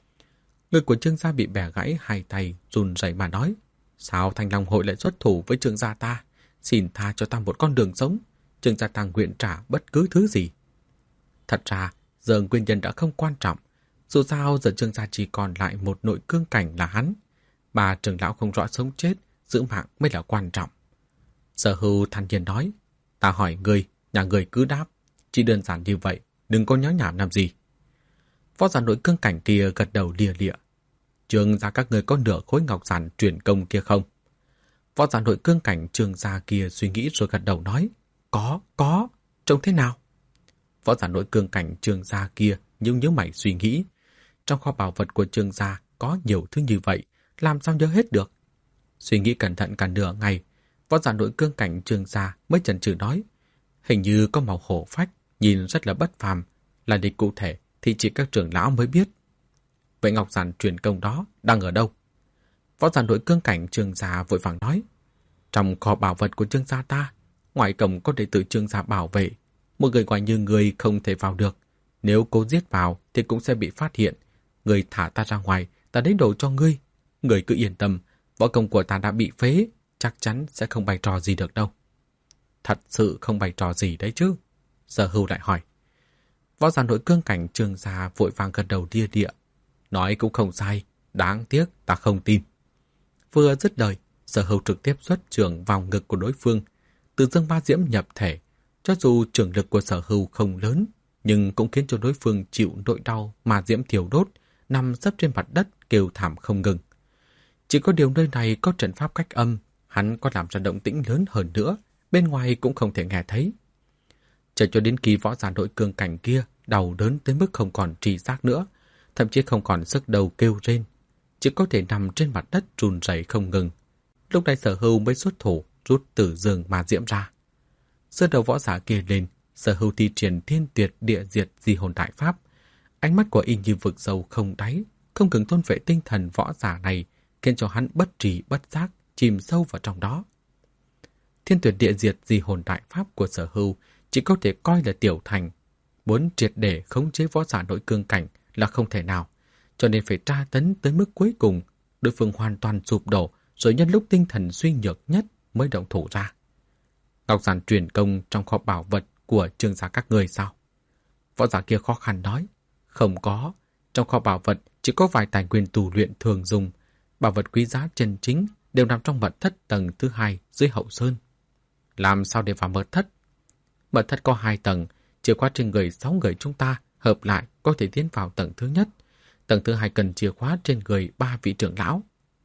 Người của Trương gia bị bẻ gãy hai tay, run rẩy mà nói: "Sao Thanh Long hội lại xuất thủ với Trương gia ta? Xin tha cho ta một con đường sống. Trương gia ta nguyện trả bất cứ thứ gì." Thật ra, giờ nguyên nhân đã không quan trọng. Dù sao giờ Trương gia chỉ còn lại một nội cương cảnh là hắn. Bà trưởng lão không rõ sống chết, giữ mạng mới là quan trọng. Sở Hưu thản nhiên nói: "Ta hỏi ngươi, nhà ngươi cứ đáp. Chỉ đơn giản như vậy, đừng có nháo nhảm làm gì." Võ giả nội cương cảnh kia gật đầu lia lịa: "Trương gia các ngươi có nửa khối ngọc giản truyền công kia không?" Võ giả nội cương cảnh Trương gia kia suy nghĩ rồi gật đầu nói: "Có, có, trông thế nào?" Võ giả nội cương cảnh Trương gia kia nhíu nhíu mày suy nghĩ, trong kho bảo vật của Trương gia có nhiều thứ như vậy, làm sao nhớ hết được. Suy nghĩ cẩn thận cả nửa ngày, võ giả nội cương cảnh Trương gia mới chần chừ nói: "Hình như có màu hổ phách, nhìn rất là bất phàm, là địch cụ thể thì chỉ các trưởng lão mới biết." "Vậy ngọc giản truyền công đó đang ở đâu?" Võ giả nội cương cảnh Trương gia vội vàng nói: "Trong kho bảo vật của Trương gia ta, ngoài cổng có đệ tử Trương gia bảo vệ, một người ngoài như người không thể vào được. Nếu cố giết vào thì cũng sẽ bị phát hiện. Người thả ta ra ngoài, ta lấy đồ cho ngươi. Người cứ yên tâm, võ công của ta đã bị phế, chắc chắn sẽ không bày trò gì được đâu." "Thật sự không bày trò gì đấy chứ?" Sở Hưu lại hỏi. Võ giả nội cương cảnh Trương gia vội vàng gật đầu lia địa: "Nói cũng không sai, đáng tiếc ta không tin." Vừa dứt lời, Sở Hưu trực tiếp xuất trường vào ngực của đối phương. Từ Dương Ba Diễm nhập thể, cho dù trường lực của Sở Hưu không lớn, nhưng cũng khiến cho đối phương chịu nỗi đau mà diễm thiêu đốt, nằm sấp trên mặt đất kêu thảm không ngừng. Chỉ có điều nơi này có trận pháp cách âm, hắn có làm ra động tĩnh lớn hơn nữa, bên ngoài cũng không thể nghe thấy. Chờ cho đến khi võ giả nội cương cảnh kia đau đớn tới mức không còn tri giác nữa, thậm chí không còn sức đầu kêu rên, chỉ có thể nằm trên mặt đất run rẩy không ngừng. Lúc này Sở Hưu mới xuất thủ rút Từ Dương Ma Diễm ra. Giơ đầu võ giả kia lên, Sở Hưu thi triển thiên tuyệt địa diệt di hồn đại pháp. Ánh mắt của y như vực sâu không đáy, không ngừng tôn vệ tinh thần võ giả này, khiến cho hắn bất trì bất giác chìm sâu vào trong đó. Thiên tuyệt địa diệt di hồn đại pháp của Sở Hưu chỉ có thể coi là tiểu thành. Muốn triệt để khống chế võ giả nội cương cảnh là không thể nào, cho nên phải tra tấn tới mức cuối cùng, đối phương hoàn toàn sụp đổ, rồi nhân lúc tinh thần suy nhược nhất mới động thủ ra. "Ngọc giản truyền công trong kho bảo vật của Trương gia các ngươi sao?" Võ giả kia khó khăn nói: "Không có, trong kho bảo vật chỉ có vài tài nguyên tu luyện thường dùng, bảo vật quý giá chân chính đều nằm trong mật thất tầng thứ hai dưới hậu sơn." "Làm sao để vào mật thất?" "Mật thất có hai tầng, chìa khóa trên người sáu người chúng ta hợp lại có thể tiến vào tầng thứ nhất, tầng thứ hai cần chìa khóa trên người ba vị trưởng lão."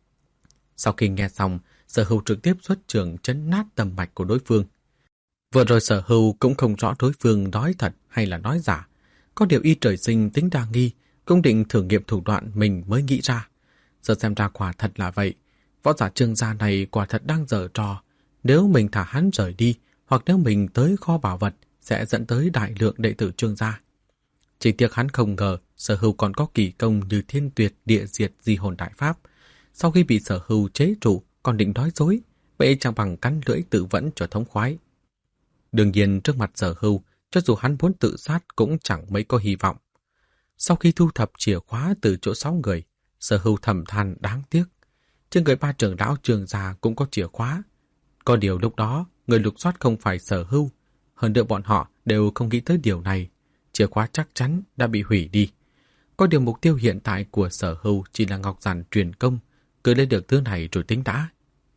Sau khi nghe xong, Sở Hưu trực tiếp xuất trường chấn nát tầm mạch của đối phương. Vừa rồi Sở Hưu cũng không rõ đối phương nói thật hay là nói giả, có điều y trời sinh tính đa nghi, cũng định thử nghiệm thủ đoạn mình mới nghĩ ra. Giờ xem ra quả thật là vậy, võ giả Trương gia này quả thật đang giở trò. Nếu mình thả hắn rời đi, hoặc nếu mình tới kho bảo vật, sẽ dẫn tới đại lượng đệ tử Trương gia. Chỉ tiếc hắn không ngờ Sở Hưu còn có kỳ công như thiên tuyệt địa diệt di hồn đại pháp. Sau khi bị Sở Hưu chế trụ còn định nói dối, vậy chẳng bằng cắn lưỡi tự vẫn cho thống khoái. Đương nhiên trước mặt Sở Hưu, cho dù hắn muốn tự sát cũng chẳng mấy có hy vọng. Sau khi thu thập chìa khóa từ chỗ sáu người, Sở Hưu thầm than đáng tiếc. Trên người ba trưởng lão Trương gia cũng có chìa khóa. Có điều lúc đó, người lục soát không phải Sở Hưu. Hơn nữa bọn họ đều không nghĩ tới điều này. Chìa khóa chắc chắn đã bị hủy đi. Có điều mục tiêu hiện tại của Sở Hưu chỉ là ngọc giản truyền công, cứ lấy được thứ này rồi tính đã.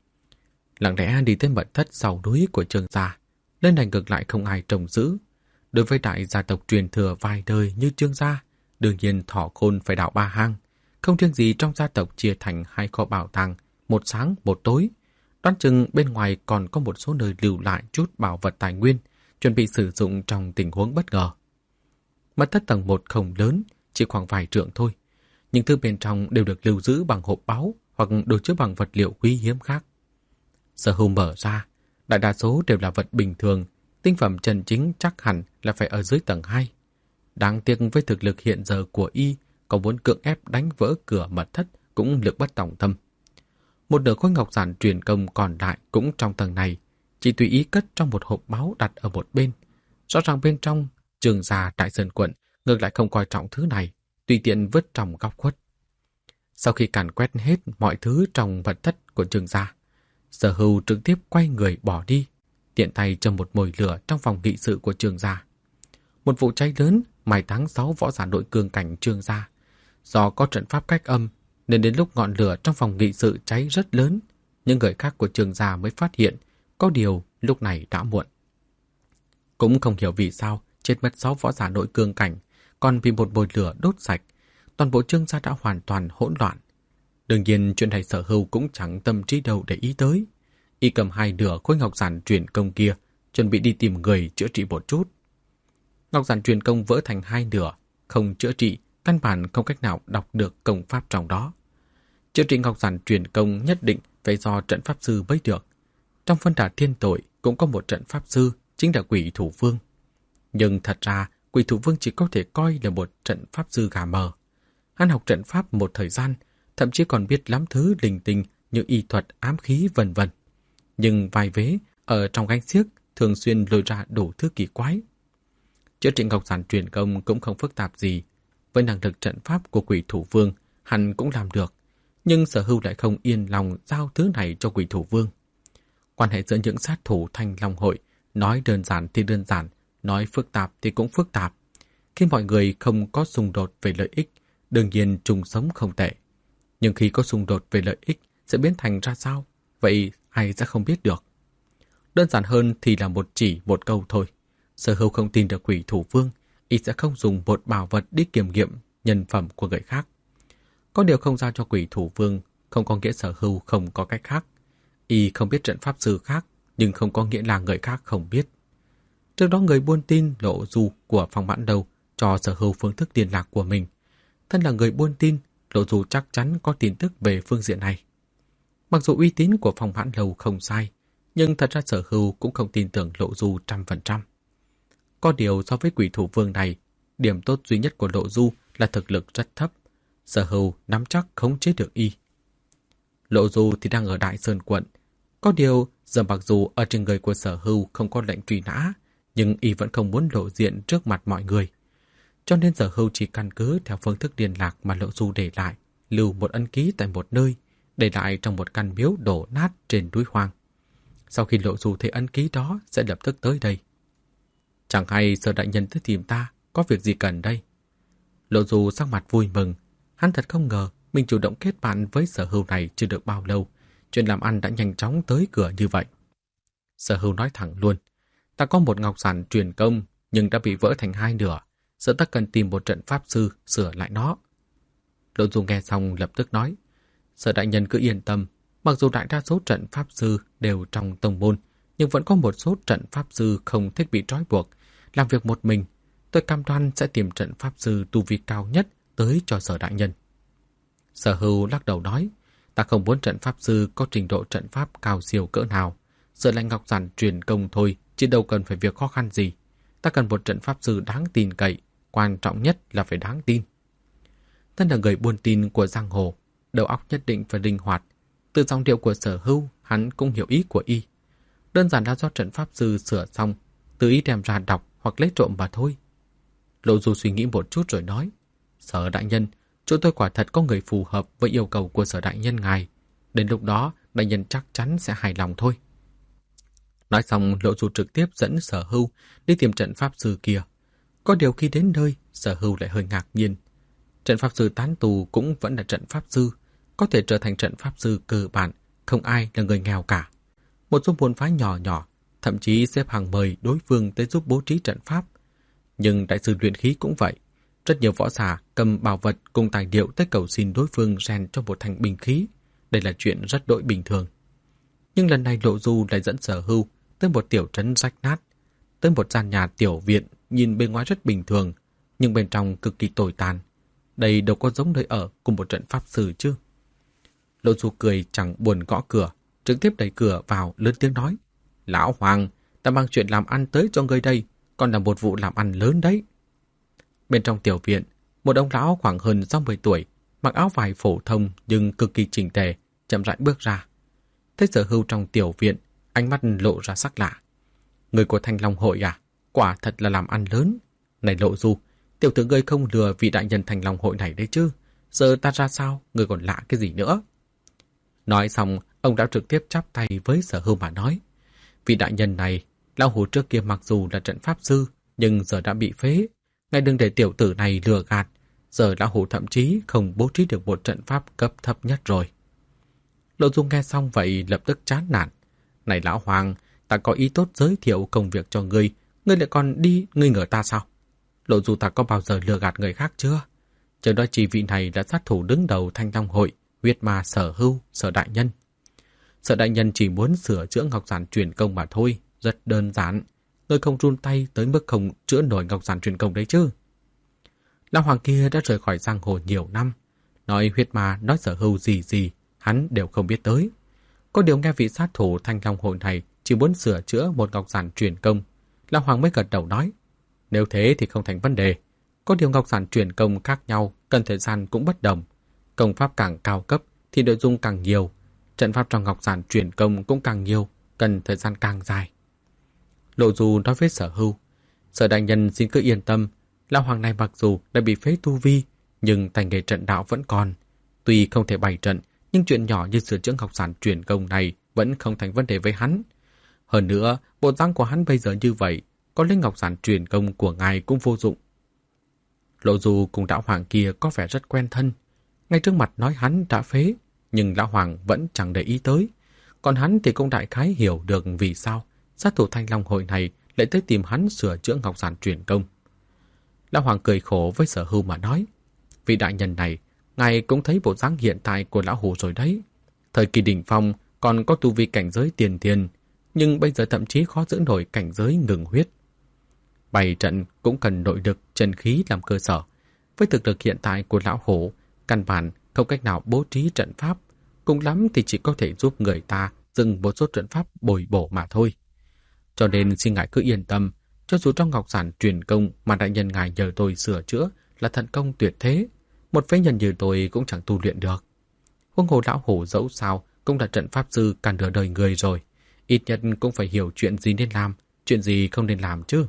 Lặng lẽ đi tới mật thất sau núi của Trương gia, lên này ngược lại không ai trông giữ. Đối với đại gia tộc truyền thừa vài đời như Trương gia, đương nhiên thỏ khôn phải đào ba hang. Không riêng gì trong gia tộc chia thành hai kho bảo tàng, một sáng một tối. Đoán chừng bên ngoài còn có một số nơi lưu lại chút bảo vật tài nguyên, chuẩn bị sử dụng trong tình huống bất ngờ. Mật thất tầng một không lớn, chỉ khoảng vài trượng thôi. Những thứ bên trong đều được lưu giữ bằng hộp báu hoặc đồ chứa bằng vật liệu quý hiếm khác. Sở Hưu mở ra, đại đa số đều là vật bình thường, tinh phẩm chân chính chắc hẳn là phải ở dưới tầng hai. Đáng tiếc với thực lực hiện giờ của y, có muốn cưỡng ép đánh vỡ cửa mật thất cũng lực bất tòng tâm. Một nửa khối ngọc giản truyền công còn lại cũng trong tầng này, chỉ tùy ý cất trong một hộp báu đặt ở một bên. Rõ ràng bên trong, Trương gia Đại Sơn quận ngược lại không coi trọng thứ này, tùy tiện vứt trong góc khuất. Sau khi càn quét hết mọi thứ trong mật thất của Trương gia, Sở Hưu trực tiếp quay người bỏ đi, tiện tay châm một mồi lửa trong phòng nghị sự của Trương gia. Một vụ cháy lớn mai táng sáu võ giả nội cương cảnh Trương gia. Do có trận pháp cách âm, nên đến lúc ngọn lửa trong phòng nghị sự cháy rất lớn, những người khác của Trương gia mới phát hiện, có điều lúc này đã muộn. Cũng không hiểu vì sao chết mất sáu võ giả nội cương cảnh, còn vì một mồi lửa đốt sạch, toàn bộ Trương gia đã hoàn toàn hỗn loạn. Đương nhiên chuyện này Sở Hưu cũng chẳng tâm trí đâu để ý tới. Y cầm hai nửa khối ngọc giản truyền công kia, chuẩn bị đi tìm người chữa trị một chút. Ngọc giản truyền công vỡ thành hai nửa, không chữa trị, căn bản không cách nào đọc được công pháp trong đó. Chữa trị ngọc giản truyền công nhất định phải do trận pháp sư mới được. Trong phân đà thiên tội cũng có một trận pháp sư, chính là Quỷ Thủ Vương. Nhưng thật ra, Quỷ Thủ Vương chỉ có thể coi là một trận pháp sư gà mờ. Hắn học trận pháp một thời gian, thậm chí còn biết lắm thứ linh tinh như y thuật, ám khí vân vân. Nhưng vài vế ở trong gánh xiếc thường xuyên lôi ra đủ thứ kỳ quái. Chữa trị ngọc giản truyền công cũng không phức tạp gì. Với năng lực trận pháp của Quỷ Thủ Vương, hắn cũng làm được. Nhưng Sở Hưu lại không yên lòng giao thứ này cho Quỷ Thủ Vương. Quan hệ giữa những sát thủ Thanh Long hội, nói đơn giản thì đơn giản, nói phức tạp thì cũng phức tạp. Khi mọi người không có xung đột về lợi ích, đương nhiên chung sống không tệ. Nhưng khi có xung đột về lợi ích sẽ biến thành ra sao? Vậy ai sẽ không biết được. Đơn giản hơn thì là một chỉ một câu thôi. Sở Hưu không tin được Quỷ Thủ Vương, y sẽ không dùng một bảo vật đi kiểm nghiệm nhân phẩm của người khác. Có điều không giao cho Quỷ Thủ Vương không có nghĩa Sở Hưu không có cách khác. Y không biết trận pháp sư khác, nhưng không có nghĩa là người khác không biết. Trước đó người buôn tin Lộ Du của Phong Mãn Lâu cho Sở Hưu phương thức liên lạc của mình. Thân là người buôn tin, Lộ Du chắc chắn có tin tức về phương diện này. Mặc dù uy tín của Phong Mãn Lâu không sai, nhưng thật ra Sở Hưu cũng không tin tưởng Lộ Du trăm phần trăm. Có điều so với Quỷ Thủ Vương này, điểm tốt duy nhất của Lộ Du là thực lực rất thấp. Sở Hưu nắm chắc khống chế được y. Lộ Du thì đang ở Đại Sơn quận. Có điều giờ mặc dù ở trên người của Sở Hưu không có lệnh truy nã, nhưng y vẫn không muốn lộ diện trước mặt mọi người. Cho nên Sở Hưu chỉ căn cứ theo phương thức liên lạc mà Lộ Du để lại, lưu một ấn ký tại một nơi, để lại trong một căn miếu đổ nát trên núi hoang. Sau khi Lộ Du thấy ấn ký đó sẽ lập tức tới đây. Chẳng hay Sở đại nhân tới tìm ta, có việc gì cần đây? Lộ Du sắc mặt vui mừng, hắn thật không ngờ mình chủ động kết bạn với Sở Hưu này chưa được bao lâu, chuyện làm ăn đã nhanh chóng tới cửa như vậy. Sở Hưu nói thẳng luôn, ta có một ngọc giản truyền công nhưng đã bị vỡ thành hai nửa, giờ ta cần tìm một trận pháp sư sửa lại nó. Lộ Du nghe xong lập tức nói, Sở đại nhân cứ yên tâm, mặc dù đại đa số trận pháp sư đều trong tông môn, nhưng vẫn có một số trận pháp sư không thích bị trói buộc, làm việc một mình. Tôi cam đoan sẽ tìm trận pháp sư tu vi cao nhất tới cho Sở đại nhân. Sở Hưu lắc đầu nói, ta không muốn trận pháp sư có trình độ trận pháp cao siêu cỡ nào, giờ lại ngọc giản truyền công thôi, chứ đâu cần phải việc khó khăn gì. Ta cần một trận pháp sư đáng tin cậy, quan trọng nhất là phải đáng tin. Thân là người buôn tin của giang hồ, đầu óc nhất định phải linh hoạt. Từ dòng điệu của Sở Hưu, hắn cũng hiểu ý của y. Đơn giản là do trận pháp sư sửa xong, tự ý đem ra đọc hoặc lấy trộm mà thôi. Lộ Du suy nghĩ một chút rồi nói, Sở đại nhân, chỗ tôi quả thật có người phù hợp với yêu cầu của Sở đại nhân ngài. Đến lúc đó, đại nhân chắc chắn sẽ hài lòng thôi. Nói xong, Lộ Du trực tiếp dẫn Sở Hưu đi tìm trận pháp sư kia. Có điều khi đến nơi, Sở Hưu lại hơi ngạc nhiên. Trận pháp sư tán tù cũng vẫn là trận pháp sư, có thể trở thành trận pháp sư cơ bản, không ai là người nghèo cả. Một số môn phái nhỏ nhỏ, thậm chí xếp hàng mời đối phương tới giúp bố trí trận pháp. Nhưng đại sư luyện khí cũng vậy. Rất nhiều võ giả cầm bảo vật cùng tài liệu tới cầu xin đối phương rèn cho một thành binh khí. Đây là chuyện rất đỗi bình thường. Nhưng lần này Lộ Du lại dẫn Sở Hưu tới một tiểu trấn rách nát, tới một gian nhà tiểu viện nhìn bên ngoài rất bình thường, nhưng bên trong cực kỳ tồi tàn. Đây đâu có giống nơi ở của một trận pháp sư chứ. Lộ Du cười chẳng buồn gõ cửa, trực tiếp đẩy cửa vào lớn tiếng nói, Lão Hoàng, ta mang chuyện làm ăn tới cho ngươi đây, còn là một vụ làm ăn lớn đấy. Bên trong tiểu viện, một ông lão khoảng hơn sáu mươi tuổi, mặc áo vải phổ thông nhưng cực kỳ chỉnh tề, chậm rãi bước ra. Thấy Sở Hưu trong tiểu viện, ánh mắt lộ ra sắc lạ. Người của Thanh Long hội à? Quả thật là làm ăn lớn. Này Lộ Du, tiểu tử ngươi không lừa vị đại nhân Thanh Long hội này đấy chứ. Giờ ta ra sao, ngươi còn lạ cái gì nữa? Nói xong, ông đã trực tiếp chắp tay với Sở Hưu mà nói. Vị đại nhân này, lão hủ trước kia mặc dù là trận pháp sư, nhưng giờ đã bị phế. Ngài đừng để tiểu tử này lừa gạt. Giờ lão hủ thậm chí không bố trí được một trận pháp cấp thấp nhất rồi. Lộ Du nghe xong vậy lập tức chán nản. Này lão Hoàng, ta có ý tốt giới thiệu công việc cho ngươi, ngươi lại còn đi nghi ngờ ta sao? Lộ Du ta có bao giờ lừa gạt người khác chưa? Chờ đó chỉ vị này là sát thủ đứng đầu Thanh Long hội, huyết ma Sở Hưu, Sở đại nhân. Sở đại nhân chỉ muốn sửa chữa ngọc giản truyền công mà thôi, rất đơn giản. Ngươi không run tay tới mức không chữa nổi ngọc giản truyền công đấy chứ. Lão Hoàng kia đã rời khỏi giang hồ nhiều năm, nói huyết ma, nói Sở Hưu gì gì, hắn đều không biết tới. Có điều nghe vị sát thủ Thanh Long hội này chỉ muốn sửa chữa một ngọc giản truyền công, Lão Hoàng mới gật đầu nói, nếu thế thì không thành vấn đề. Có điều ngọc giản truyền công khác nhau, cần thời gian cũng bất đồng. Công pháp càng cao cấp thì nội dung càng nhiều, trận pháp trong ngọc giản truyền công cũng càng nhiều, cần thời gian càng dài. Lộ Du nói với Sở Hưu, Sở đại nhân xin cứ yên tâm, Lão Hoàng này mặc dù đã bị phế tu vi, nhưng tay nghề trận đạo vẫn còn. Tuy không thể bày trận, nhưng chuyện nhỏ như sửa chữa ngọc giản truyền công này vẫn không thành vấn đề với hắn. Hơn nữa, bộ dáng của hắn bây giờ như vậy, có lấy ngọc giản truyền công của ngài cũng vô dụng. Lộ Du cùng Lão Hoàng kia có vẻ rất quen thân. Ngay trước mặt nói hắn đã phế, nhưng Lão Hoàng vẫn chẳng để ý tới. Còn hắn thì cũng đại khái hiểu được vì sao sát thủ Thanh Long hội này lại tới tìm hắn sửa chữa ngọc giản truyền công. Lão Hoàng cười khổ với Sở Hưu mà nói, vị đại nhân này, ngài cũng thấy bộ dáng hiện tại của lão hủ rồi đấy. Thời kỳ đỉnh phong còn có tu vi cảnh giới tiền thiên, nhưng bây giờ thậm chí khó giữ nổi cảnh giới ngừng huyết. Bày trận cũng cần nội lực chân khí làm cơ sở. Với thực lực hiện tại của lão hủ, căn bản không cách nào bố trí trận pháp, cùng lắm thì chỉ có thể giúp người ta dừng một số trận pháp bồi bổ mà thôi. Cho nên xin ngài cứ yên tâm, cho dù trong ngọc giản truyền công mà đại nhân ngài nhờ tôi sửa chữa là thần công tuyệt thế, một phế nhân như tôi cũng chẳng tu luyện được. Huống hồ lão hủ dẫu sao cũng là trận pháp sư cả nửa đời người rồi, ít nhất cũng phải hiểu chuyện gì nên làm, chuyện gì không nên làm chứ.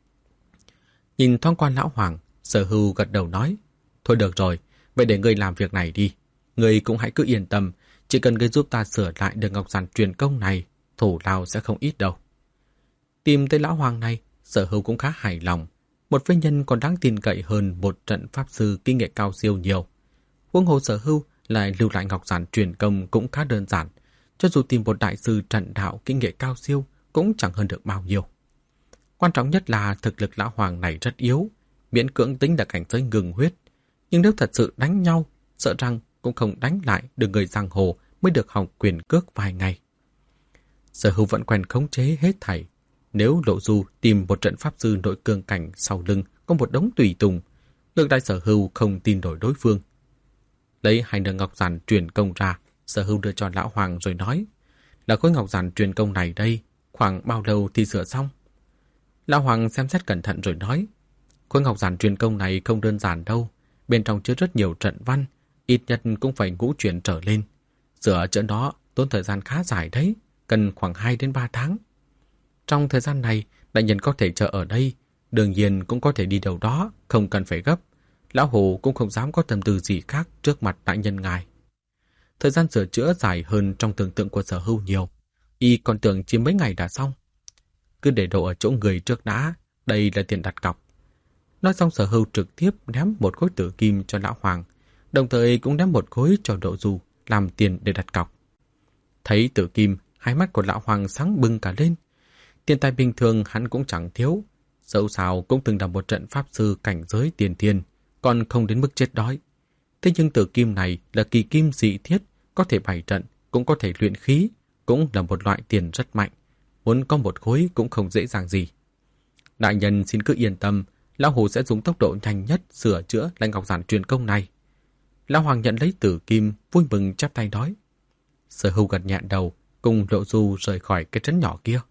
Nhìn thoáng qua Lão Hoàng, Sở Hưu gật đầu nói, thôi được rồi, vậy để ngươi làm việc này đi. Ngươi cũng hãy cứ yên tâm, chỉ cần ngươi giúp ta sửa lại được ngọc giản truyền công này, thủ lao sẽ không ít đâu. Tìm tới Lão Hoàng này, Sở Hưu cũng khá hài lòng. Một phế nhân còn đáng tin cậy hơn một trận pháp sư kinh nghiệm cao siêu nhiều. Huống hồ Sở Hưu lại lưu lại ngọc giản truyền công cũng khá đơn giản. Cho dù tìm một đại sư trận đạo kinh nghiệm cao siêu cũng chẳng hơn được bao nhiêu. Quan trọng nhất là thực lực Lão Hoàng này rất yếu, miễn cưỡng tính là cảnh giới ngừng huyết. Nhưng nếu thật sự đánh nhau, sợ rằng cũng không đánh lại được người giang hồ mới được học quyền cước vài ngày. Sở Hưu vẫn quen khống chế hết thảy. Nếu Lộ Du tìm một trận pháp sư nội cương cảnh sau lưng có một đống tùy tùng, ngược lại Sở Hưu không tin đổi đối phương. Lấy hai nửa ngọc giản truyền công ra, Sở Hưu đưa cho Lão Hoàng rồi nói, là khối ngọc giản truyền công này đây, khoảng bao lâu thì sửa xong? Lão Hoàng xem xét cẩn thận rồi nói, khối ngọc giản truyền công này không đơn giản đâu, bên trong chứa rất nhiều trận văn, ít nhất cũng phải ngũ truyền trở lên. Sửa chữa đó tốn thời gian khá dài đấy, cần khoảng hai đến ba tháng. Trong thời gian này, đại nhân có thể chờ ở đây, đương nhiên cũng có thể đi đâu đó, không cần phải gấp. Lão Hồ cũng không dám có tâm tư gì khác trước mặt đại nhân ngài. Thời gian sửa chữa dài hơn trong tưởng tượng của Sở Hưu nhiều, y còn tưởng chỉ mấy ngày đã xong. Cứ để đồ ở chỗ người trước đã, đây là tiền đặt cọc. Nói xong, Sở Hưu trực tiếp ném một khối tử kim cho Lão Hoàng, đồng thời cũng ném một khối cho Độ Du làm tiền để đặt cọc. Thấy tử kim, hai mắt của Lão Hoàng sáng bừng cả lên. Tiền tài bình thường hắn cũng chẳng thiếu, dẫu sao cũng từng là một trận pháp sư cảnh giới tiền thiên, còn không đến mức chết đói. Thế nhưng tử kim này là kỳ kim dị thiết, có thể bày trận, cũng có thể luyện khí, cũng là một loại tiền rất mạnh. Muốn có một khối cũng không dễ dàng gì. Đại nhân xin cứ yên tâm, Lão Hồ sẽ dùng tốc độ nhanh nhất sửa chữa lại ngọc giản truyền công này. Lão Hoàng nhận lấy tử kim, vui mừng chắp tay nói. Sở Hưu gật nhẹ đầu, cùng Lộ Du rời khỏi cái trấn nhỏ kia.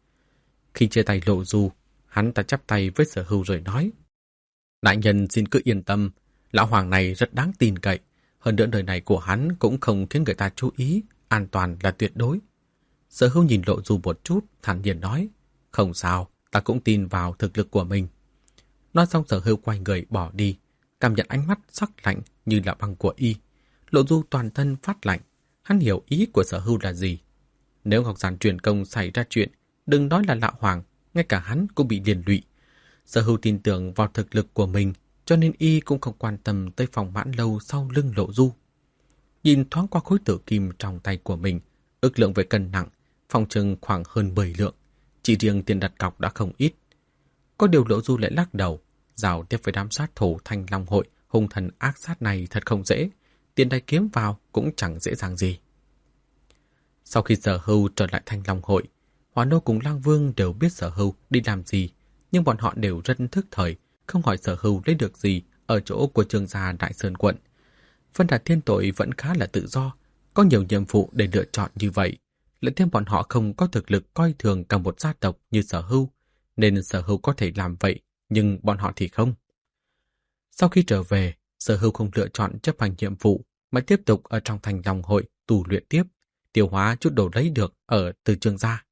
Khi chia tay Lộ Du, hắn ta chắp tay với Sở Hưu rồi nói. Đại nhân xin cứ yên tâm, Lão Hoàng này rất đáng tin cậy, hơn nữa đời này của hắn cũng không khiến người ta chú ý, an toàn là tuyệt đối. Sở Hưu nhìn Lộ Du một chút, thản nhiên nói, không sao, ta cũng tin vào thực lực của mình. Nói xong, Sở Hưu quay người bỏ đi, cảm nhận ánh mắt sắc lạnh như là băng của y. Lộ Du toàn thân phát lạnh, hắn hiểu ý của Sở Hưu là gì. Nếu ngọc giản truyền công xảy ra chuyện, đừng nói là Lão Hoàng, ngay cả hắn cũng bị liên lụy. Sở Hưu tin tưởng vào thực lực của mình, cho nên y cũng không quan tâm tới phòng mãn lâu sau lưng Lộ Du. Nhìn thoáng qua khối tử kim trong tay của mình, ước lượng về cân nặng, phòng chừng khoảng hơn mười lượng. Chỉ riêng tiền đặt cọc đã không ít. Có điều Lộ Du lại lắc đầu, giao tiếp với đám sát thủ Thanh Long Hội hung thần ác sát này thật không dễ, tiền đai kiếm vào cũng chẳng dễ dàng gì. Sau khi Sở Hưu trở lại Thanh Long Hội, Hỏa Nô cùng Lang Vương đều biết Sở Hưu đi làm gì, nhưng bọn họ đều rất thức thời, không hỏi Sở Hưu lấy được gì ở chỗ của Trương gia Đại Sơn quận. Vân Đạt Thiên Tội vẫn khá là tự do, có nhiều nhiệm vụ để lựa chọn như vậy. Lại thêm bọn họ không có thực lực coi thường cả một gia tộc như Sở Hưu, nên Sở Hưu có thể làm vậy, nhưng bọn họ thì không. Sau khi trở về, Sở Hưu không lựa chọn chấp hành nhiệm vụ, mà tiếp tục ở trong Thanh Long Hội tù luyện tiếp, tiêu hóa chút đồ lấy được ở từ Trương gia.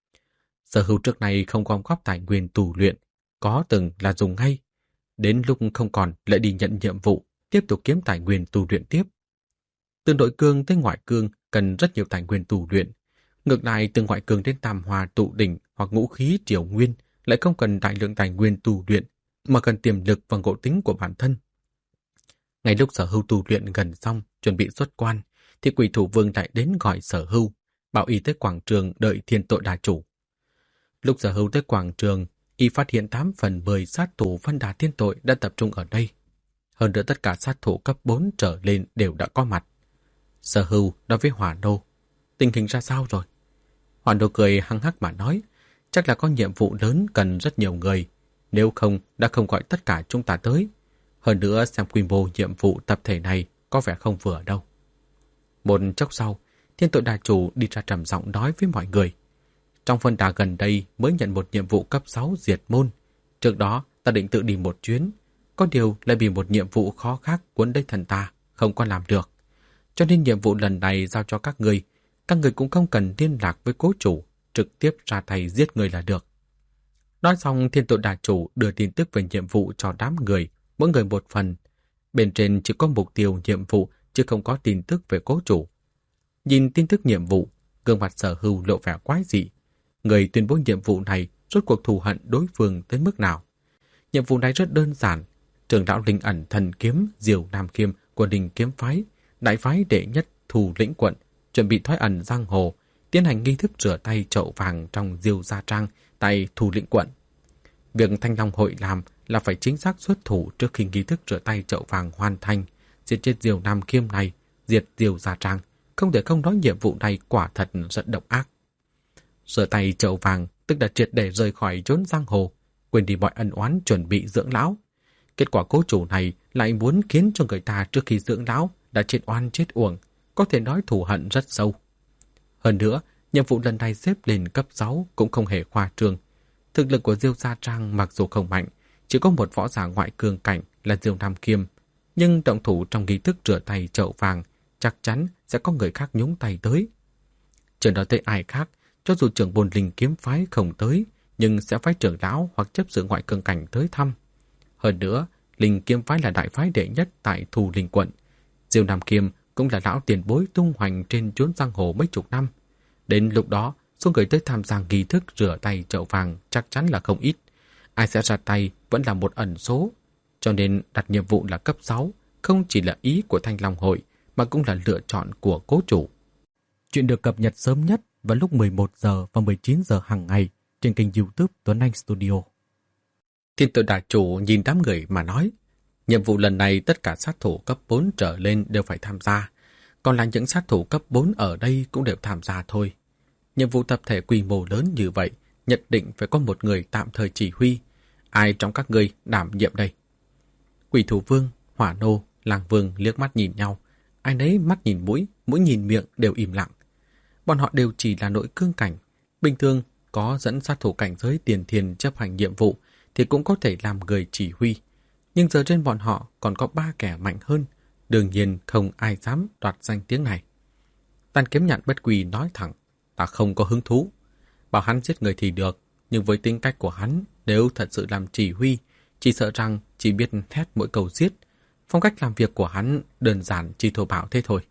Sở Hưu trước này không gom góp tài nguyên tù luyện, có từng là dùng ngay. Đến lúc không còn lại đi nhận nhiệm vụ, tiếp tục kiếm tài nguyên tù luyện tiếp. Từ nội cương tới ngoại cương cần rất nhiều tài nguyên tù luyện. Ngược lại, từ ngoại cương đến tam hòa tụ đỉnh hoặc ngũ khí triều nguyên lại không cần đại lượng tài nguyên tù luyện, mà cần tiềm lực và ngộ tính của bản thân. Ngay lúc Sở Hưu tù luyện gần xong, chuẩn bị xuất quan, thì Quỷ Thủ Vương lại đến gọi Sở Hưu, bảo y tới quảng trường đợi Thiên Tội Đà Chủ. Lúc Sở Hưu tới quảng trường, y phát hiện tám phần mười sát thủ Vân Đà Thiên Tội đã tập trung ở đây. Hơn nữa tất cả sát thủ cấp bốn trở lên đều đã có mặt. Sở Hưu nói với Hỏa Nô, tình hình ra sao rồi? Hỏa Nô cười hăng hắc mà nói, chắc là có nhiệm vụ lớn cần rất nhiều người, nếu không đã không gọi tất cả chúng ta tới. Hơn nữa xem quy mô nhiệm vụ tập thể này có vẻ không vừa đâu. Một chốc sau, Thiên Tội Đà Chủ đi ra trầm giọng nói với mọi người, trong Vân Đà gần đây mới nhận một nhiệm vụ cấp sáu diệt môn. Trước đó ta định tự đi một chuyến, có điều lại bị một nhiệm vụ khó khác cuốn lấy thần ta, không có làm được. Cho nên nhiệm vụ lần này giao cho các người, các người cũng không cần liên lạc với cố chủ, trực tiếp ra tay giết người là được. Nói xong, Thiên Tội Đà Chủ đưa tin tức về nhiệm vụ cho đám người, mỗi người một phần. Bên trên chỉ có mục tiêu nhiệm vụ, chứ không có tin tức về cố chủ. Nhìn tin tức nhiệm vụ, gương mặt Sở Hưu lộ vẻ quái dị. Người tuyên bố nhiệm vụ này rốt cuộc thù hận đối phương tới mức nào? Nhiệm vụ này rất đơn giản. Trưởng lão linh ẩn thần kiếm Diều Nam Khiêm của Đình Kiếm Phái, đại phái đệ nhất Thủ Lĩnh quận, chuẩn bị thoái ẩn giang hồ, tiến hành nghi thức rửa tay chậu vàng trong Diều Gia Trang tại Thủ Lĩnh quận. Việc Thanh Long Hội làm là phải chính xác xuất thủ trước khi nghi thức rửa tay chậu vàng hoàn thành, diệt chết Diều Nam Khiêm này, diệt Diều Gia Trang. Không thể không nói nhiệm vụ này quả thật rất độc ác. Rửa tay chậu vàng tức là triệt để rời khỏi chốn giang hồ, quên đi mọi ân oán chuẩn bị dưỡng lão. Kết quả cố chủ này lại muốn khiến cho người ta trước khi dưỡng lão đã chết oan chết uổng, có thể nói thù hận rất sâu. Hơn nữa, nhiệm vụ lần này xếp lên cấp sáu cũng không hề khoa trương. Thực lực của Diêu Gia Trang mặc dù không mạnh, chỉ có một võ giả ngoại cường cảnh là Diêu Nam Kiêm, nhưng động thủ trong nghi thức rửa tay chậu vàng chắc chắn sẽ có người khác nhúng tay tới. Chưa nói tới ai khác, cho dù trưởng môn Linh Kiếm phái không tới, nhưng sẽ phái trưởng lão hoặc chấp sự ngoại cường cảnh tới thăm. Hơn nữa, Linh Kiếm phái là đại phái đệ nhất tại Thù Linh quận. Diêu Nam Kiêm cũng là lão tiền bối tung hoành trên chốn giang hồ mấy chục năm. Đến lúc đó, số người tới tham gia nghi thức rửa tay chậu vàng chắc chắn là không ít. Ai sẽ ra tay vẫn là một ẩn số. Cho nên đặt nhiệm vụ là cấp sáu, không chỉ là ý của Thanh Long Hội, mà cũng là lựa chọn của cố chủ. Chuyện được cập nhật sớm nhất vào lúc mười một giờ và mười chín giờ hàng ngày trên kênh YouTube Tuấn Anh Studio. Thiên Tự Đà Chủ nhìn đám người mà nói, nhiệm vụ lần này tất cả sát thủ cấp bốn trở lên đều phải tham gia, còn là những sát thủ cấp bốn ở đây cũng đều tham gia thôi. Nhiệm vụ tập thể quy mô lớn như vậy, nhất định phải có một người tạm thời chỉ huy. Ai trong các ngươi đảm nhiệm đây? Quỷ Thủ Vương, Hỏa Nô, Lang Vương liếc mắt nhìn nhau, ai nấy mắt nhìn mũi, mũi nhìn miệng đều im lặng. Bọn họ đều chỉ là nội cương cảnh, bình thường có dẫn sát thủ cảnh giới tiền thiền chấp hành nhiệm vụ thì cũng có thể làm người chỉ huy. Nhưng giờ trên bọn họ còn có ba kẻ mạnh hơn, đương nhiên không ai dám đoạt danh tiếng này. Tàn Kiếm Nhạn bất quỳ nói thẳng, ta không có hứng thú. Bảo hắn giết người thì được, nhưng với tính cách của hắn, nếu thật sự làm chỉ huy, chỉ sợ rằng chỉ biết thét mỗi câu giết. Phong cách làm việc của hắn đơn giản chỉ thô bạo thế thôi.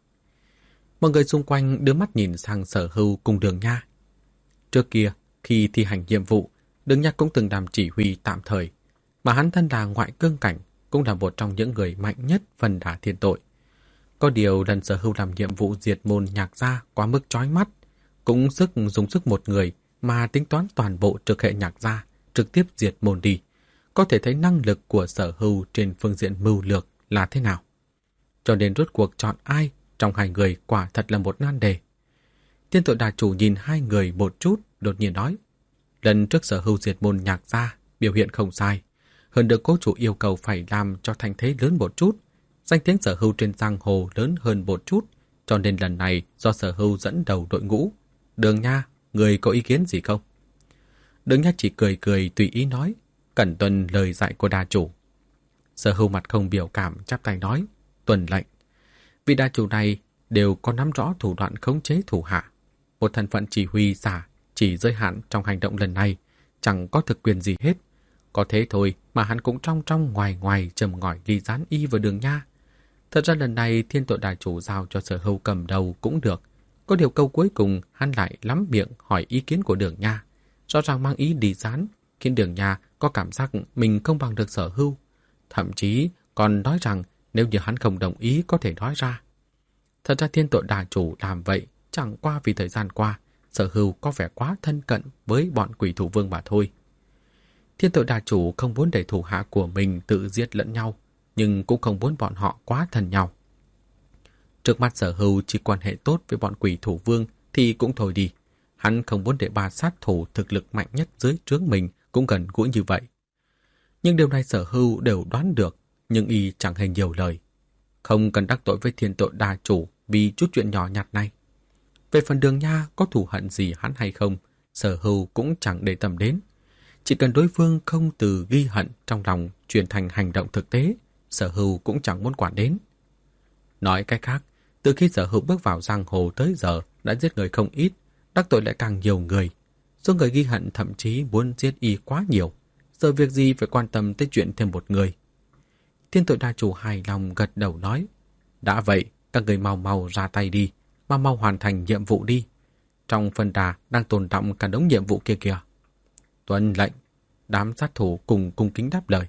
Mọi người xung quanh đưa mắt nhìn sang Sở Hưu cùng Đường Nha. Trước kia, khi thi hành nhiệm vụ, Đường Nha cũng từng làm chỉ huy tạm thời, mà hắn thân là ngoại cương cảnh, cũng là một trong những người mạnh nhất phần đả thiên tội. Có điều lần Sở Hưu làm nhiệm vụ diệt môn Nhạc gia quá mức chói mắt, cũng sức dùng sức một người mà tính toán toàn bộ trực hệ Nhạc gia, trực tiếp diệt môn đi. Có thể thấy năng lực của Sở Hưu trên phương diện mưu lược là thế nào. Cho nên rốt cuộc chọn ai trong hai người quả thật là một nan đề. Thiên Tội Đà Chủ nhìn hai người một chút, đột nhiên nói, lần trước Sở Hưu diệt môn Nhạc gia biểu hiện không sai, hơn được cố chủ yêu cầu phải làm cho thành thế lớn một chút, danh tiếng Sở Hưu trên giang hồ lớn hơn một chút, cho nên lần này do Sở Hưu dẫn đầu đội ngũ. Đường Nha, người có ý kiến gì không? Đường Nha chỉ cười cười tùy ý nói, cẩn tuân lời dạy của Đà Chủ. Sở Hưu mặt không biểu cảm chắp tay nói, tuân lệnh. Vị Đà Chủ này đều có nắm rõ thủ đoạn khống chế thủ hạ. Một thân phận chỉ huy giả chỉ giới hạn trong hành động lần này, chẳng có thực quyền gì hết. Có thế thôi mà hắn cũng trong trong ngoài ngoài châm ngòi ghi dán y vào Đường Nha. Thật ra lần này Thiên Tội Đà Chủ giao cho Sở Hưu cầm đầu cũng được. Có điều câu cuối cùng hắn lại lắm miệng hỏi ý kiến của Đường Nha, rõ ràng mang ý đi dán, khiến Đường Nha có cảm giác mình không bằng được Sở Hưu. Thậm chí còn nói rằng nếu như hắn không đồng ý có thể nói ra. Thật ra Thiên Tội Đà Chủ làm vậy chẳng qua vì thời gian qua Sở Hưu có vẻ quá thân cận với bọn Quỷ Thủ Vương mà thôi. Thiên Tội Đà Chủ không muốn để thủ hạ của mình tự giết lẫn nhau, nhưng cũng không muốn bọn họ quá thân nhau. Trước mắt Sở Hưu chỉ quan hệ tốt với bọn Quỷ Thủ Vương thì cũng thôi đi. Hắn không muốn để ba sát thủ thực lực mạnh nhất dưới trướng mình cũng gần gũi như vậy. Nhưng điều này Sở Hưu đều đoán được, nhưng y chẳng hề nhiều lời. Không cần đắc tội với Thiên Tội Đà Chủ vì chút chuyện nhỏ nhặt này. Về phần Đường Nha có thù hận gì hắn hay không, Sở Hưu cũng chẳng để tâm đến. Chỉ cần đối phương không từ ghi hận trong lòng chuyển thành hành động thực tế, Sở Hưu cũng chẳng muốn quản đến. Nói cách khác, từ khi Sở Hưu bước vào giang hồ tới giờ đã giết người không ít, đắc tội lại càng nhiều người. Số người ghi hận thậm chí muốn giết y quá nhiều, giờ việc gì phải quan tâm tới chuyện thêm một người. Thiên Tội Đà Chủ hài lòng gật đầu nói, đã vậy, các người mau mau ra tay đi, mau mau hoàn thành nhiệm vụ đi. Trong phần đà đang tồn đọng cả đống nhiệm vụ kia kìa. Tuân lệnh, đám sát thủ cùng cung kính đáp lời.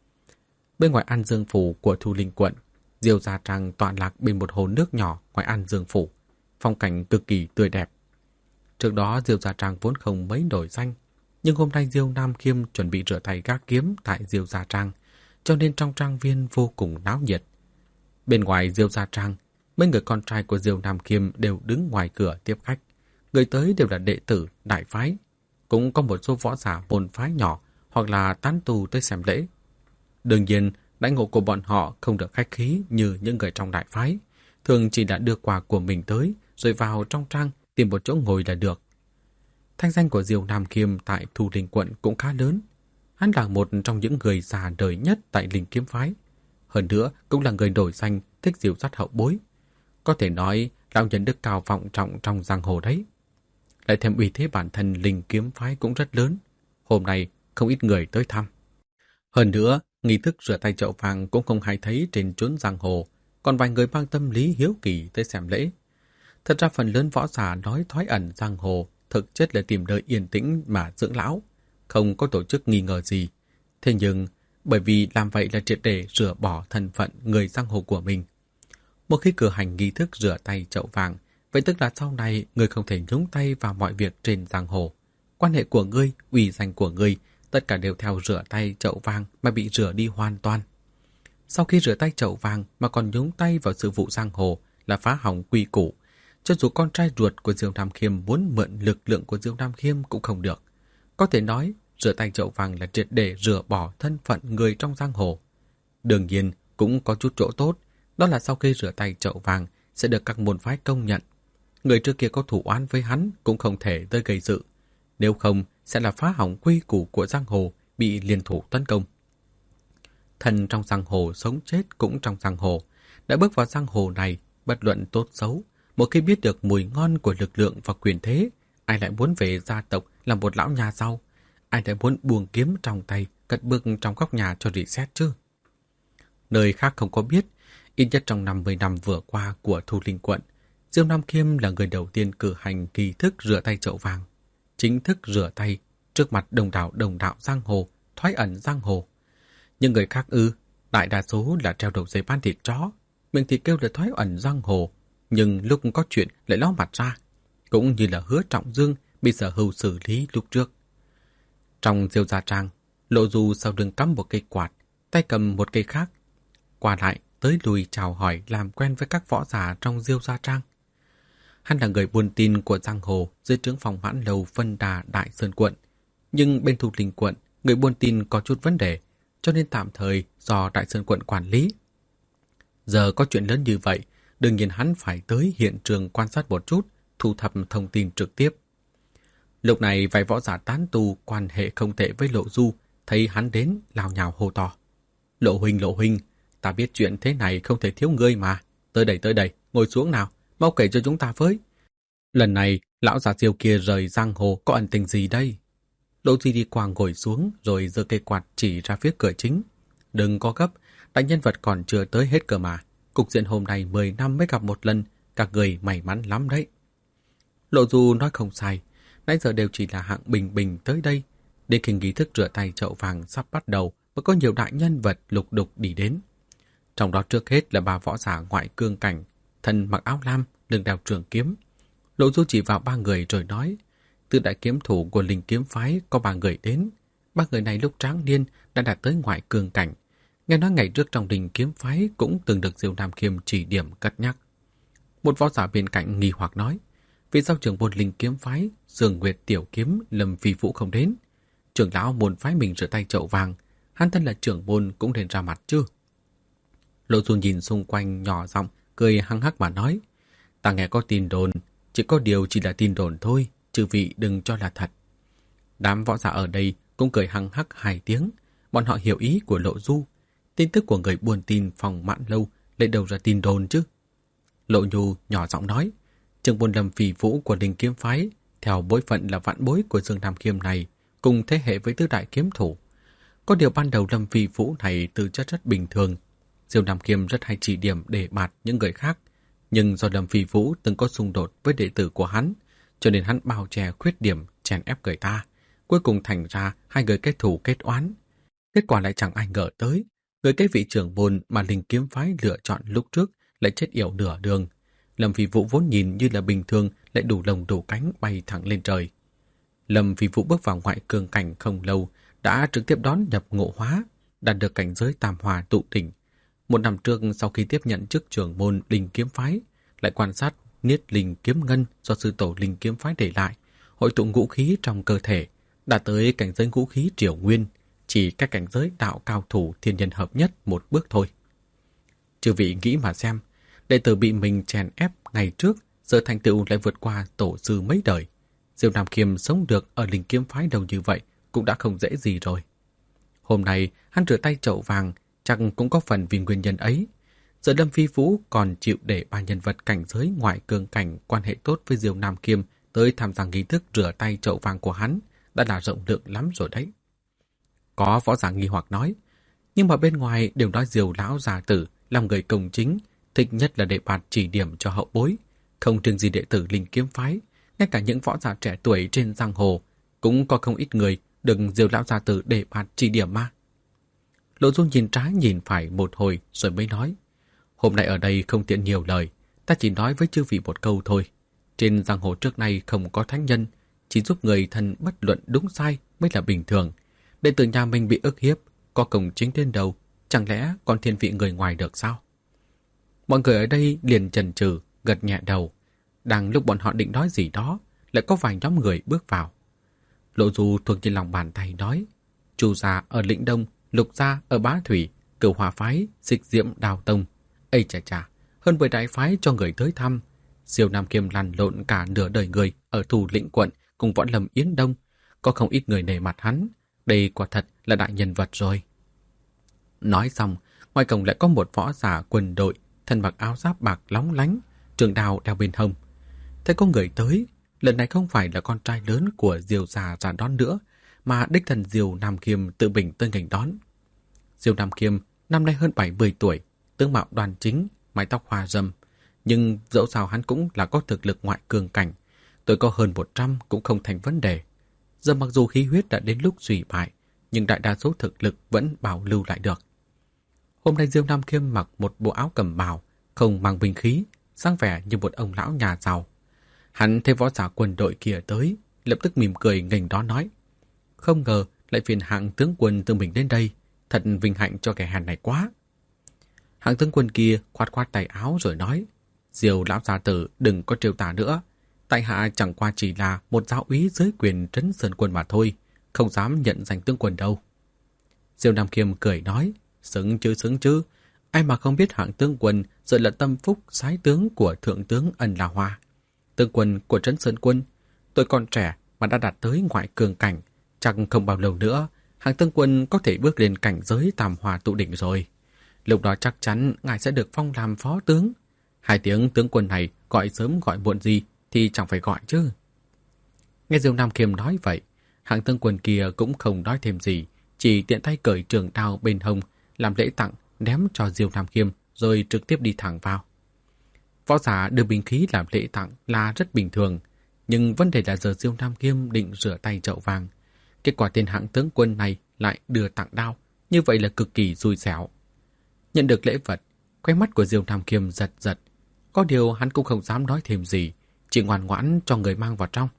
Bên ngoài An Dương Phủ của Thu Linh quận, Diêu Gia Trang tọa lạc bên một hồ nước nhỏ ngoài An Dương Phủ, phong cảnh cực kỳ tươi đẹp. Trước đó Diêu Gia Trang vốn không mấy nổi danh, nhưng hôm nay Diêu Nam Khiêm chuẩn bị rửa tay gác kiếm tại Diêu Gia Trang, cho nên trong trang viên vô cùng náo nhiệt. Bên ngoài Diêu Gia Trang, mấy người con trai của Diêu Nam Khiêm đều đứng ngoài cửa tiếp khách. Người tới đều là đệ tử đại phái, cũng có một số võ giả môn phái nhỏ hoặc là tán tu tới xem lễ. Đương nhiên, đãi ngộ của bọn họ không được khách khí như những người trong đại phái, thường chỉ đã đưa quà của mình tới rồi vào trong trang tìm một chỗ ngồi là được. Thanh danh của Diêu Nam Khiêm tại Thu Linh quận cũng khá lớn. Hắn là một trong những người già đời nhất tại Linh Kiếm phái. Hơn nữa cũng là người nổi danh thích dìu dắt hậu bối. Có thể nói lão nhân đức cao vọng trọng trong giang hồ đấy. Lại thêm uy thế bản thân Linh Kiếm phái cũng rất lớn. Hôm nay không ít người tới thăm. Hơn nữa, nghi thức rửa tay chậu vàng cũng không hay thấy trên chốn giang hồ, còn vài người mang tâm lý hiếu kỳ tới xem lễ. Thật ra phần lớn võ giả nói thoái ẩn giang hồ thực chất là tìm nơi yên tĩnh mà dưỡng lão, không có tổ chức nghi ngờ gì. Thế nhưng, bởi vì làm vậy là triệt để rửa bỏ thân phận người giang hồ của mình. Một khi cử hành nghi thức rửa tay chậu vàng, vậy tức là sau này người không thể nhúng tay vào mọi việc trên giang hồ. Quan hệ của ngươi, uy danh của ngươi, tất cả đều theo rửa tay chậu vàng mà bị rửa đi hoàn toàn. Sau khi rửa tay chậu vàng mà còn nhúng tay vào sự vụ giang hồ là phá hỏng quy củ. Cho dù con trai ruột của Diêu Nam Khiêm muốn mượn lực lượng của Diêu Nam Khiêm cũng không được. Có thể nói, rửa tay chậu vàng là triệt để rửa bỏ thân phận người trong giang hồ. Đương nhiên, cũng có chút chỗ tốt, đó là sau khi rửa tay chậu vàng sẽ được các môn phái công nhận. Người trước kia có thủ oán với hắn cũng không thể tới gây sự. Nếu không, sẽ là phá hỏng quy củ của giang hồ, bị liên thủ tấn công. Thần trong giang hồ sống chết cũng trong giang hồ. Đã bước vào giang hồ này, bất luận tốt xấu, một khi biết được mùi ngon của lực lượng và quyền thế, ai lại muốn về gia tộc làm một lão nhà giàu? Ai lại muốn buông kiếm trong tay, cất bước trong góc nhà cho reset chứ? Nơi khác không có biết, ít nhất trong năm mươi năm vừa qua của Thu Linh quận, Diêu Nam Khiêm là người đầu tiên cử hành kỳ thức rửa tay chậu vàng. Chính thức rửa tay trước mặt đồng đạo đồng đạo giang hồ, thoái ẩn giang hồ. Nhưng người khác ư, đại đa số là treo đầu dây bán thịt chó, miệng thì kêu là thoái ẩn giang hồ, nhưng lúc có chuyện lại ló mặt ra, cũng như là Hứa Trọng Dương bị Sở Hưu xử lý lúc trước. Trong Diêu gia trang, Lộ Du sau lưng cắm một cây quạt, tay cầm một cây khác, qua lại tới lui chào hỏi làm quen với các võ giả trong Diêu gia trang. Hắn là người buôn tin của giang hồ dưới trướng phòng Mãn Lầu Vân Đà Đại Sơn quận, nhưng bên Thu Linh quận, người buôn tin có chút vấn đề, cho nên tạm thời do Đại Sơn quận quản lý. Giờ có chuyện lớn như vậy, đương nhiên hắn phải tới hiện trường quan sát một chút, thu thập thông tin trực tiếp. Lúc này vài võ giả tán tu quan hệ không tệ với Lộ Du, thấy hắn đến lao nhào hô to. Lộ huynh, Lộ huynh, ta biết chuyện thế này không thể thiếu ngươi mà. Tới đây, tới đây, ngồi xuống nào, mau kể cho chúng ta với. Lần này, lão già Diêu kia rời giang hồ có ẩn tình gì đây? Lộ Du đi qua ngồi xuống rồi giơ cây quạt chỉ ra phía cửa chính. Đừng có gấp, đại nhân vật còn chưa tới hết cơ mà. Cục diện hôm nay mười năm mới gặp một lần, các người may mắn lắm đấy. Lộ Du nói không sai, nãy giờ đều chỉ là hạng bình bình tới đây. Đến khi nghi thức rửa tay chậu vàng sắp bắt đầu mới có nhiều đại nhân vật lục đục đi đến. Trong đó trước hết là ba võ giả ngoại cương cảnh, thân mặc áo lam, lưng đeo trường kiếm. Lộ Du chỉ vào ba người rồi nói, từ đại kiếm thủ của Linh Kiếm phái có ba người đến. Ba người này lúc tráng niên đã đạt tới ngoại cương cảnh. Nghe nói ngày trước trong Linh Kiếm phái cũng từng được Diêu Nam Khiêm chỉ điểm cất nhắc. Một võ giả bên cạnh nghi hoặc nói, vì sao trưởng môn Linh Kiếm phái, Dương Nguyệt Tiểu Kiếm, Lâm Phi Vũ không đến? Trưởng lão môn phái mình rửa tay chậu vàng, hắn thân là trưởng môn cũng nên ra mặt chứ. Lộ Du nhìn xung quanh nhỏ giọng cười hăng hắc mà nói, ta nghe có tin đồn, chỉ có điều chỉ là tin đồn thôi, chư vị đừng cho là thật. Đám võ giả ở đây cũng cười hăng hắc hai tiếng, bọn họ hiểu ý của Lộ Du. Tin tức của người buôn tin phòng Mãn Lâu lại đầu ra tin đồn chứ. Lộ Nhu nhỏ giọng nói, trưởng môn Lâm Phi Vũ của Linh Kiếm phái, theo bối phận là vạn bối của Dương Nam Khiêm này, cùng thế hệ với tứ đại kiếm thủ. Có điều ban đầu Lâm Phi Vũ này tư chất rất bình thường, Diêu Nam Khiêm rất hay chỉ điểm để bạt những người khác, nhưng do Lâm Phi Vũ từng có xung đột với đệ tử của hắn, cho nên hắn bao che khuyết điểm, chèn ép người ta. Cuối cùng thành ra hai người kết thù kết oán. Kết quả lại chẳng ai ngờ tới, người cái vị trưởng môn mà Linh Kiếm phái lựa chọn lúc trước lại chết yểu nửa đường. Lâm Phi Vũ vốn nhìn như là bình thường lại đủ lồng đủ cánh bay thẳng lên trời. Lâm Phi Vũ bước vào ngoại cương cảnh không lâu, đã trực tiếp đón nhập ngộ hóa, đạt được cảnh giới tam hòa tụ đỉnh. Một năm trước sau khi tiếp nhận chức trưởng môn Linh Kiếm phái, lại quan sát niết linh kiếm ngân do sư tổ Linh Kiếm phái để lại, hội tụ ngũ khí trong cơ thể, đã tới cảnh giới ngũ khí triều nguyên, chỉ cách cảnh giới đạo cao thủ thiên nhân hợp nhất một bước thôi. Chư vị nghĩ mà xem, đệ tử bị mình chèn ép ngày trước, giờ thành tựu lại vượt qua tổ sư mấy đời. Diêu Nam Khiêm sống được ở Linh Kiếm phái đầu như vậy cũng đã không dễ gì rồi. Hôm nay hắn rửa tay chậu vàng chắc cũng có phần vì nguyên nhân ấy. Giờ Lâm Phi Vũ còn chịu để ba nhân vật cảnh giới ngoại cường cảnh quan hệ tốt với Diêu Nam Khiêm tới tham gia nghi thức rửa tay chậu vàng của hắn đã là rộng lượng lắm rồi đấy. Có võ giả nghi hoặc nói, nhưng mà bên ngoài đều nói Diêu lão già tử làm người công chính, thích nhất là để bạt chỉ điểm cho hậu bối, không riêng gì đệ tử Linh Kiếm phái, ngay cả những võ giả trẻ tuổi trên giang hồ cũng có không ít người được Diêu lão già tử để bạt chỉ điểm mà. Lộ Du nhìn trái nhìn phải một hồi rồi mới nói, hôm nay ở đây không tiện nhiều lời, ta chỉ nói với chư vị một câu thôi. Trên giang hồ trước nay không có thánh nhân, chỉ giúp người thân bất luận đúng sai mới là bình thường. Đệ tử nhà mình bị ức hiếp, có công chính đến đâu, chẳng lẽ còn thiên vị người ngoài được sao? Mọi người ở đây liền chần chừ, gật nhẹ đầu. Đang lúc bọn họ định nói gì đó, lại có vài nhóm người bước vào. Lộ Du thuộc trên lòng bàn tay nói, Chu gia ở Lĩnh Đông, Lục gia ở Bá Thủy, Cửu Hòa phái, Dịch Diễm Đào Tông. Ây chà chà, hơn mười đại phái cho người tới thăm. Diêu Nam Khiêm lăn lộn cả nửa đời người ở Thủ Lĩnh quận cùng Võ Lâm Yến Đông, có không ít người nể mặt hắn. Đây quả thật là đại nhân vật rồi. Nói xong, ngoài cổng lại có một võ giả quân đội, thân mặc áo giáp bạc lóng lánh, trường đao đeo bên hông. Thấy có người tới, lần này không phải là con trai lớn của Diêu già ra đón nữa, mà đích thần Diêu Nam Khiêm tự mình tới nghênh đón. Diêu Nam Khiêm năm nay hơn bảy mươi tuổi, tướng mạo đoan chính, mái tóc hoa râm, nhưng dẫu sao hắn cũng là có thực lực ngoại cường cảnh, tuổi có hơn một trăm cũng không thành vấn đề. Giờ mặc dù khí huyết đã đến lúc suy bại, nhưng đại đa số thực lực vẫn bảo lưu lại được. Hôm nay Diêu Nam Khiêm mặc một bộ áo cẩm bào, không mang binh khí, dáng vẻ như một ông lão nhà giàu. Hắn thấy võ giả quân đội kia tới, lập tức mỉm cười nghênh đó nói, không ngờ lại phiền hạng tướng quân tự mình đến đây, thật vinh hạnh cho kẻ hèn này quá. Hạng tướng quân kia khoát khoát tay áo rồi nói, Diêu lão gia tử đừng có trêu tả nữa, tại hạ chẳng qua chỉ là một giáo úy dưới quyền trấn sơn quân mà thôi, không dám nhận danh tướng quân đâu. Diêu Nam Khiêm cười nói, xứng chứ xứng chứ, ai mà không biết hạng tướng quân giờ là tâm phúc sái tướng của thượng tướng Ân La Hoa, tướng quân của trấn sơn quân. Tôi còn trẻ mà đã đạt tới ngoại cường cảnh, chắc không bao lâu nữa hạng tướng quân có thể bước lên cảnh giới tam hòa tụ đỉnh rồi. Lúc đó chắc chắn ngài sẽ được phong làm phó tướng. Hai tiếng tướng quân này gọi sớm gọi muộn gì thì chẳng phải gọi chứ. Nghe Diêu Nam Khiêm nói vậy, hạng tướng quân kia cũng không nói thêm gì, chỉ tiện tay cởi trường đao bên hông làm lễ tặng, ném cho Diêu Nam Khiêm rồi trực tiếp đi thẳng vào. Võ giả đưa binh khí làm lễ tặng là rất bình thường, nhưng vấn đề là giờ Diêu Nam Khiêm định rửa tay chậu vàng, kết quả tên hạng tướng quân này lại đưa tặng đao, như vậy là cực kỳ xui xẻo. Nhận được lễ vật, khóe mắt của Diêu Nam Khiêm giật giật, có điều hắn cũng không dám nói thêm gì, chỉ ngoan ngoãn cho người mang vào trong.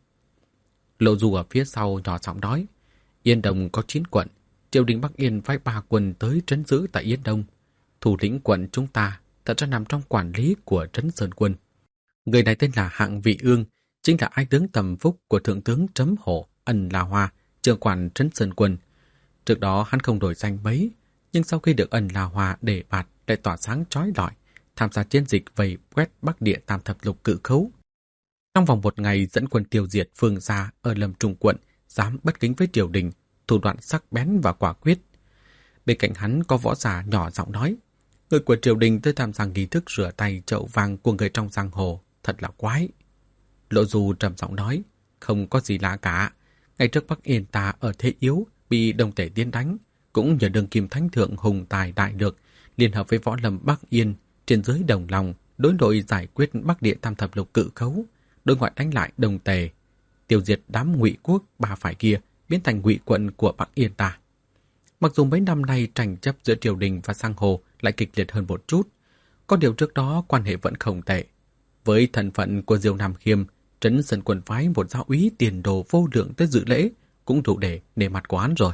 Lộ Du ở phía sau nhỏ giọng nói, Yên Đông có chín quận, triều đình Bắc Yên phái ba quân tới trấn giữ tại Yên Đông. Thủ lĩnh quận chúng ta thật ra nằm trong quản lý của trấn Sơn quân. Người này tên là Hạng Vị Ương, chính là ái tướng tầm phúc của thượng tướng Trấm Hổ Ân La Hoa, trưởng quản trấn Sơn quân. Trước đó hắn không đổi danh mấy, nhưng sau khi được Ân La Hoa đề bạt lại tỏa sáng chói lọi, tham gia chiến dịch vây quét Bắc Địa Tam Thập Lục Cự Khấu. Trong vòng một ngày dẫn quân tiêu diệt phương xa ở Lâm Trung quận, dám bất kính với triều đình, thủ đoạn sắc bén và quả quyết. Bên cạnh hắn có võ giả nhỏ giọng nói, người của triều đình tới tham gia nghi thức rửa tay chậu vàng của người trong giang hồ, thật là quái. Lộ Du trầm giọng nói, không có gì lạ cả. Ngày trước Bắc Yên ta ở thế yếu, bị Đông Tể tiến đánh, cũng nhờ đường kim thánh thượng hùng tài đại lược, liên hợp với võ lâm Bắc Yên, trên dưới đồng lòng, đối nội giải quyết Bắc Địa Tam Thập Lục Cự Khấu, đối ngoại đánh lại Đông Tề, tiêu diệt đám Ngụy quốc ba phải kia, biến thành Ngụy quận của Bắc Yên ta. Mặc dù mấy năm nay tranh chấp giữa triều đình và giang hồ lại kịch liệt hơn một chút, có điều trước đó quan hệ vẫn không tệ. Với thân phận của Diêu Nam Khiêm, trấn Sơn quân phái một giáo úy tiền đồ vô lượng tới dự lễ, cũng đủ để nể mặt của hắn rồi.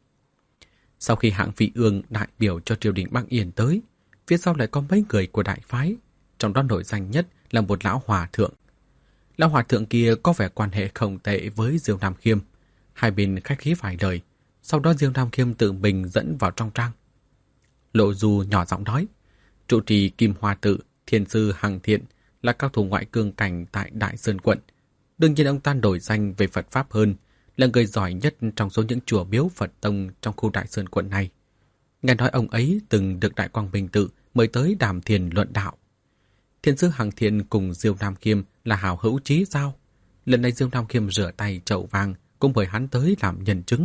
Sau khi Hạng Vị Ương đại biểu cho triều đình Bắc Yên tới, phía sau lại có mấy người của đại phái, trong đó nổi danh nhất là một lão hòa thượng. Lão hòa thượng kia có vẻ quan hệ không tệ với Diêu Nam Khiêm, hai bên khách khí vài lời, sau đó Diêu Nam Khiêm tự mình dẫn vào trong trang. Lộ Du nhỏ giọng nói, trụ trì Kim Hoa Tự, thiền sư Hằng Thiện là cao thủ ngoại cương cảnh tại Đại Sơn quận, Đương nhiên ông ta nổi danh về Phật Pháp hơn, là người giỏi nhất trong số những chùa miếu Phật Tông trong khu Đại Sơn quận này. Nghe nói ông ấy từng được Đại Quang Minh Tự mời tới đàm thiền luận đạo. Thiền sư Hằng Thiện cùng Diêu Nam Khiêm là hảo hữu chí giao. Lần này Diêu Nam Khiêm rửa tay chậu vàng cũng mời hắn tới làm nhân chứng.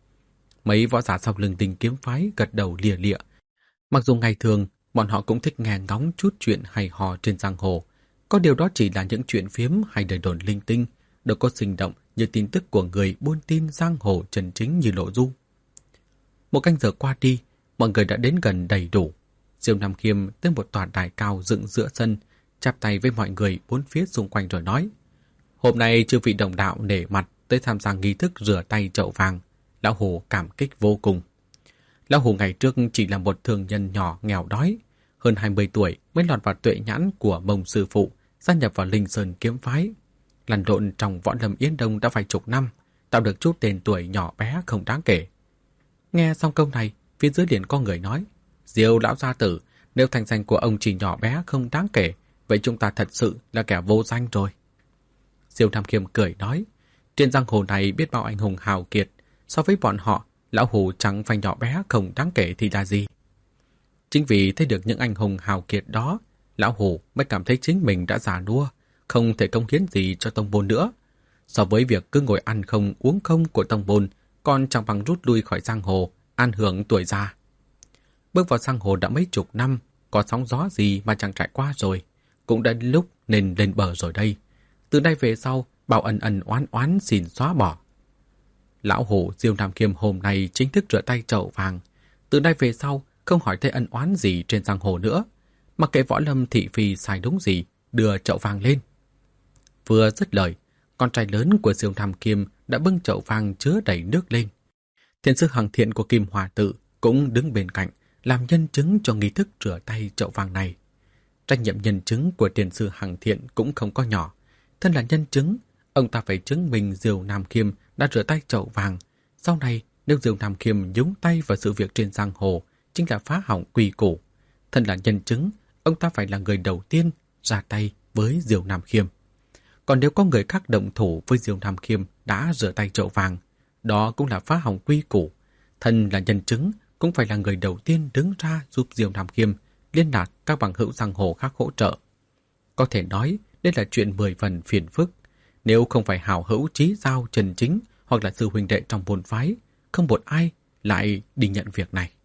Mấy võ giả sau lưng Đình Kiếm phái gật đầu lìa lịa. Mặc dù ngày thường bọn họ cũng thích nghe ngóng chút chuyện hay hò trên giang hồ, có điều đó chỉ là những chuyện phiếm hay đời đồn linh tinh, đâu có sinh động như tin tức của người buôn tin giang hồ chân chính như Lộ Du. Một canh giờ qua đi, mọi người đã đến gần đầy đủ. Diêu Nam Khiêm tới một tòa đài cao dựng giữa sân, chắp tay với mọi người bốn phía xung quanh rồi nói: Hôm nay chư vị đồng đạo nể mặt tới tham gia nghi thức rửa tay chậu vàng, Lão Hủ cảm kích vô cùng. Lão Hủ ngày trước chỉ là một thương nhân nhỏ nghèo đói, hơn hai mươi tuổi mới lọt vào tuệ nhãn của Mông sư phụ, gia nhập vào Linh Sơn kiếm phái. Lăn lộn trong võ lâm Yến Đông đã vài chục năm, tạo được chút tên tuổi nhỏ bé không đáng kể. Nghe xong câu này, phía dưới liền có người nói: Diêu lão gia tử, nếu thành danh của ông chỉ nhỏ bé không đáng kể, vậy chúng ta thật sự là kẻ vô danh rồi. Diêu Nam Khiêm cười nói: Trên giang hồ này biết bao anh hùng hào kiệt, so với bọn họ, Lão Hủ chẳng phải nhỏ bé không đáng kể thì là gì. Chính vì thấy được những anh hùng hào kiệt đó, Lão Hủ mới cảm thấy chính mình đã già nua, không thể cống hiến gì cho tông môn nữa. So với việc cứ ngồi ăn không uống không của tông môn, còn chẳng bằng rút lui khỏi giang hồ, an hưởng tuổi già. Bước vào giang hồ đã mấy chục năm, có sóng gió gì mà chẳng trải qua rồi, cũng đã lúc nên lên bờ rồi đây. Từ nay về sau, bao ân ân oán oán xin xóa bỏ. Lão Hủ Diêu Nam Khiêm hôm nay chính thức rửa tay chậu vàng. Từ nay về sau, không hỏi thấy ân oán gì trên giang hồ nữa. Mặc kệ võ lâm thị phi sai đúng gì, đưa chậu vàng lên. Vừa dứt lời, con trai lớn của Diêu Nam Khiêm đã bưng chậu vàng chứa đầy nước lên. Thiền sư Hằng Thiện của Kim Hòa Tự cũng đứng bên cạnh, làm nhân chứng cho nghi thức rửa tay chậu vàng này. Trách nhiệm nhân chứng của thiền sư Hằng Thiện cũng không có nhỏ. Thân là nhân chứng, ông ta phải chứng minh Diêu Nam Khiêm đã rửa tay chậu vàng. Sau này, nếu Diêu Nam Khiêm nhúng tay vào sự việc trên giang hồ, chính là phá hỏng quy củ. Thân là nhân chứng, ông ta phải là người đầu tiên ra tay với Diêu Nam Khiêm. Còn nếu có người khác động thủ với Diêu Nam Khiêm đã rửa tay chậu vàng, đó cũng là phá hỏng quy củ. Thân là nhân chứng, cũng phải là người đầu tiên đứng ra giúp Diêu Nam Khiêm liên lạc các bằng hữu giang hồ khác hỗ trợ. Có thể nói, đây là chuyện mười phần phiền phức. Nếu không phải hảo hữu chí giao chân chính hoặc là sư huynh đệ trong môn phái, không một ai lại đi nhận việc này.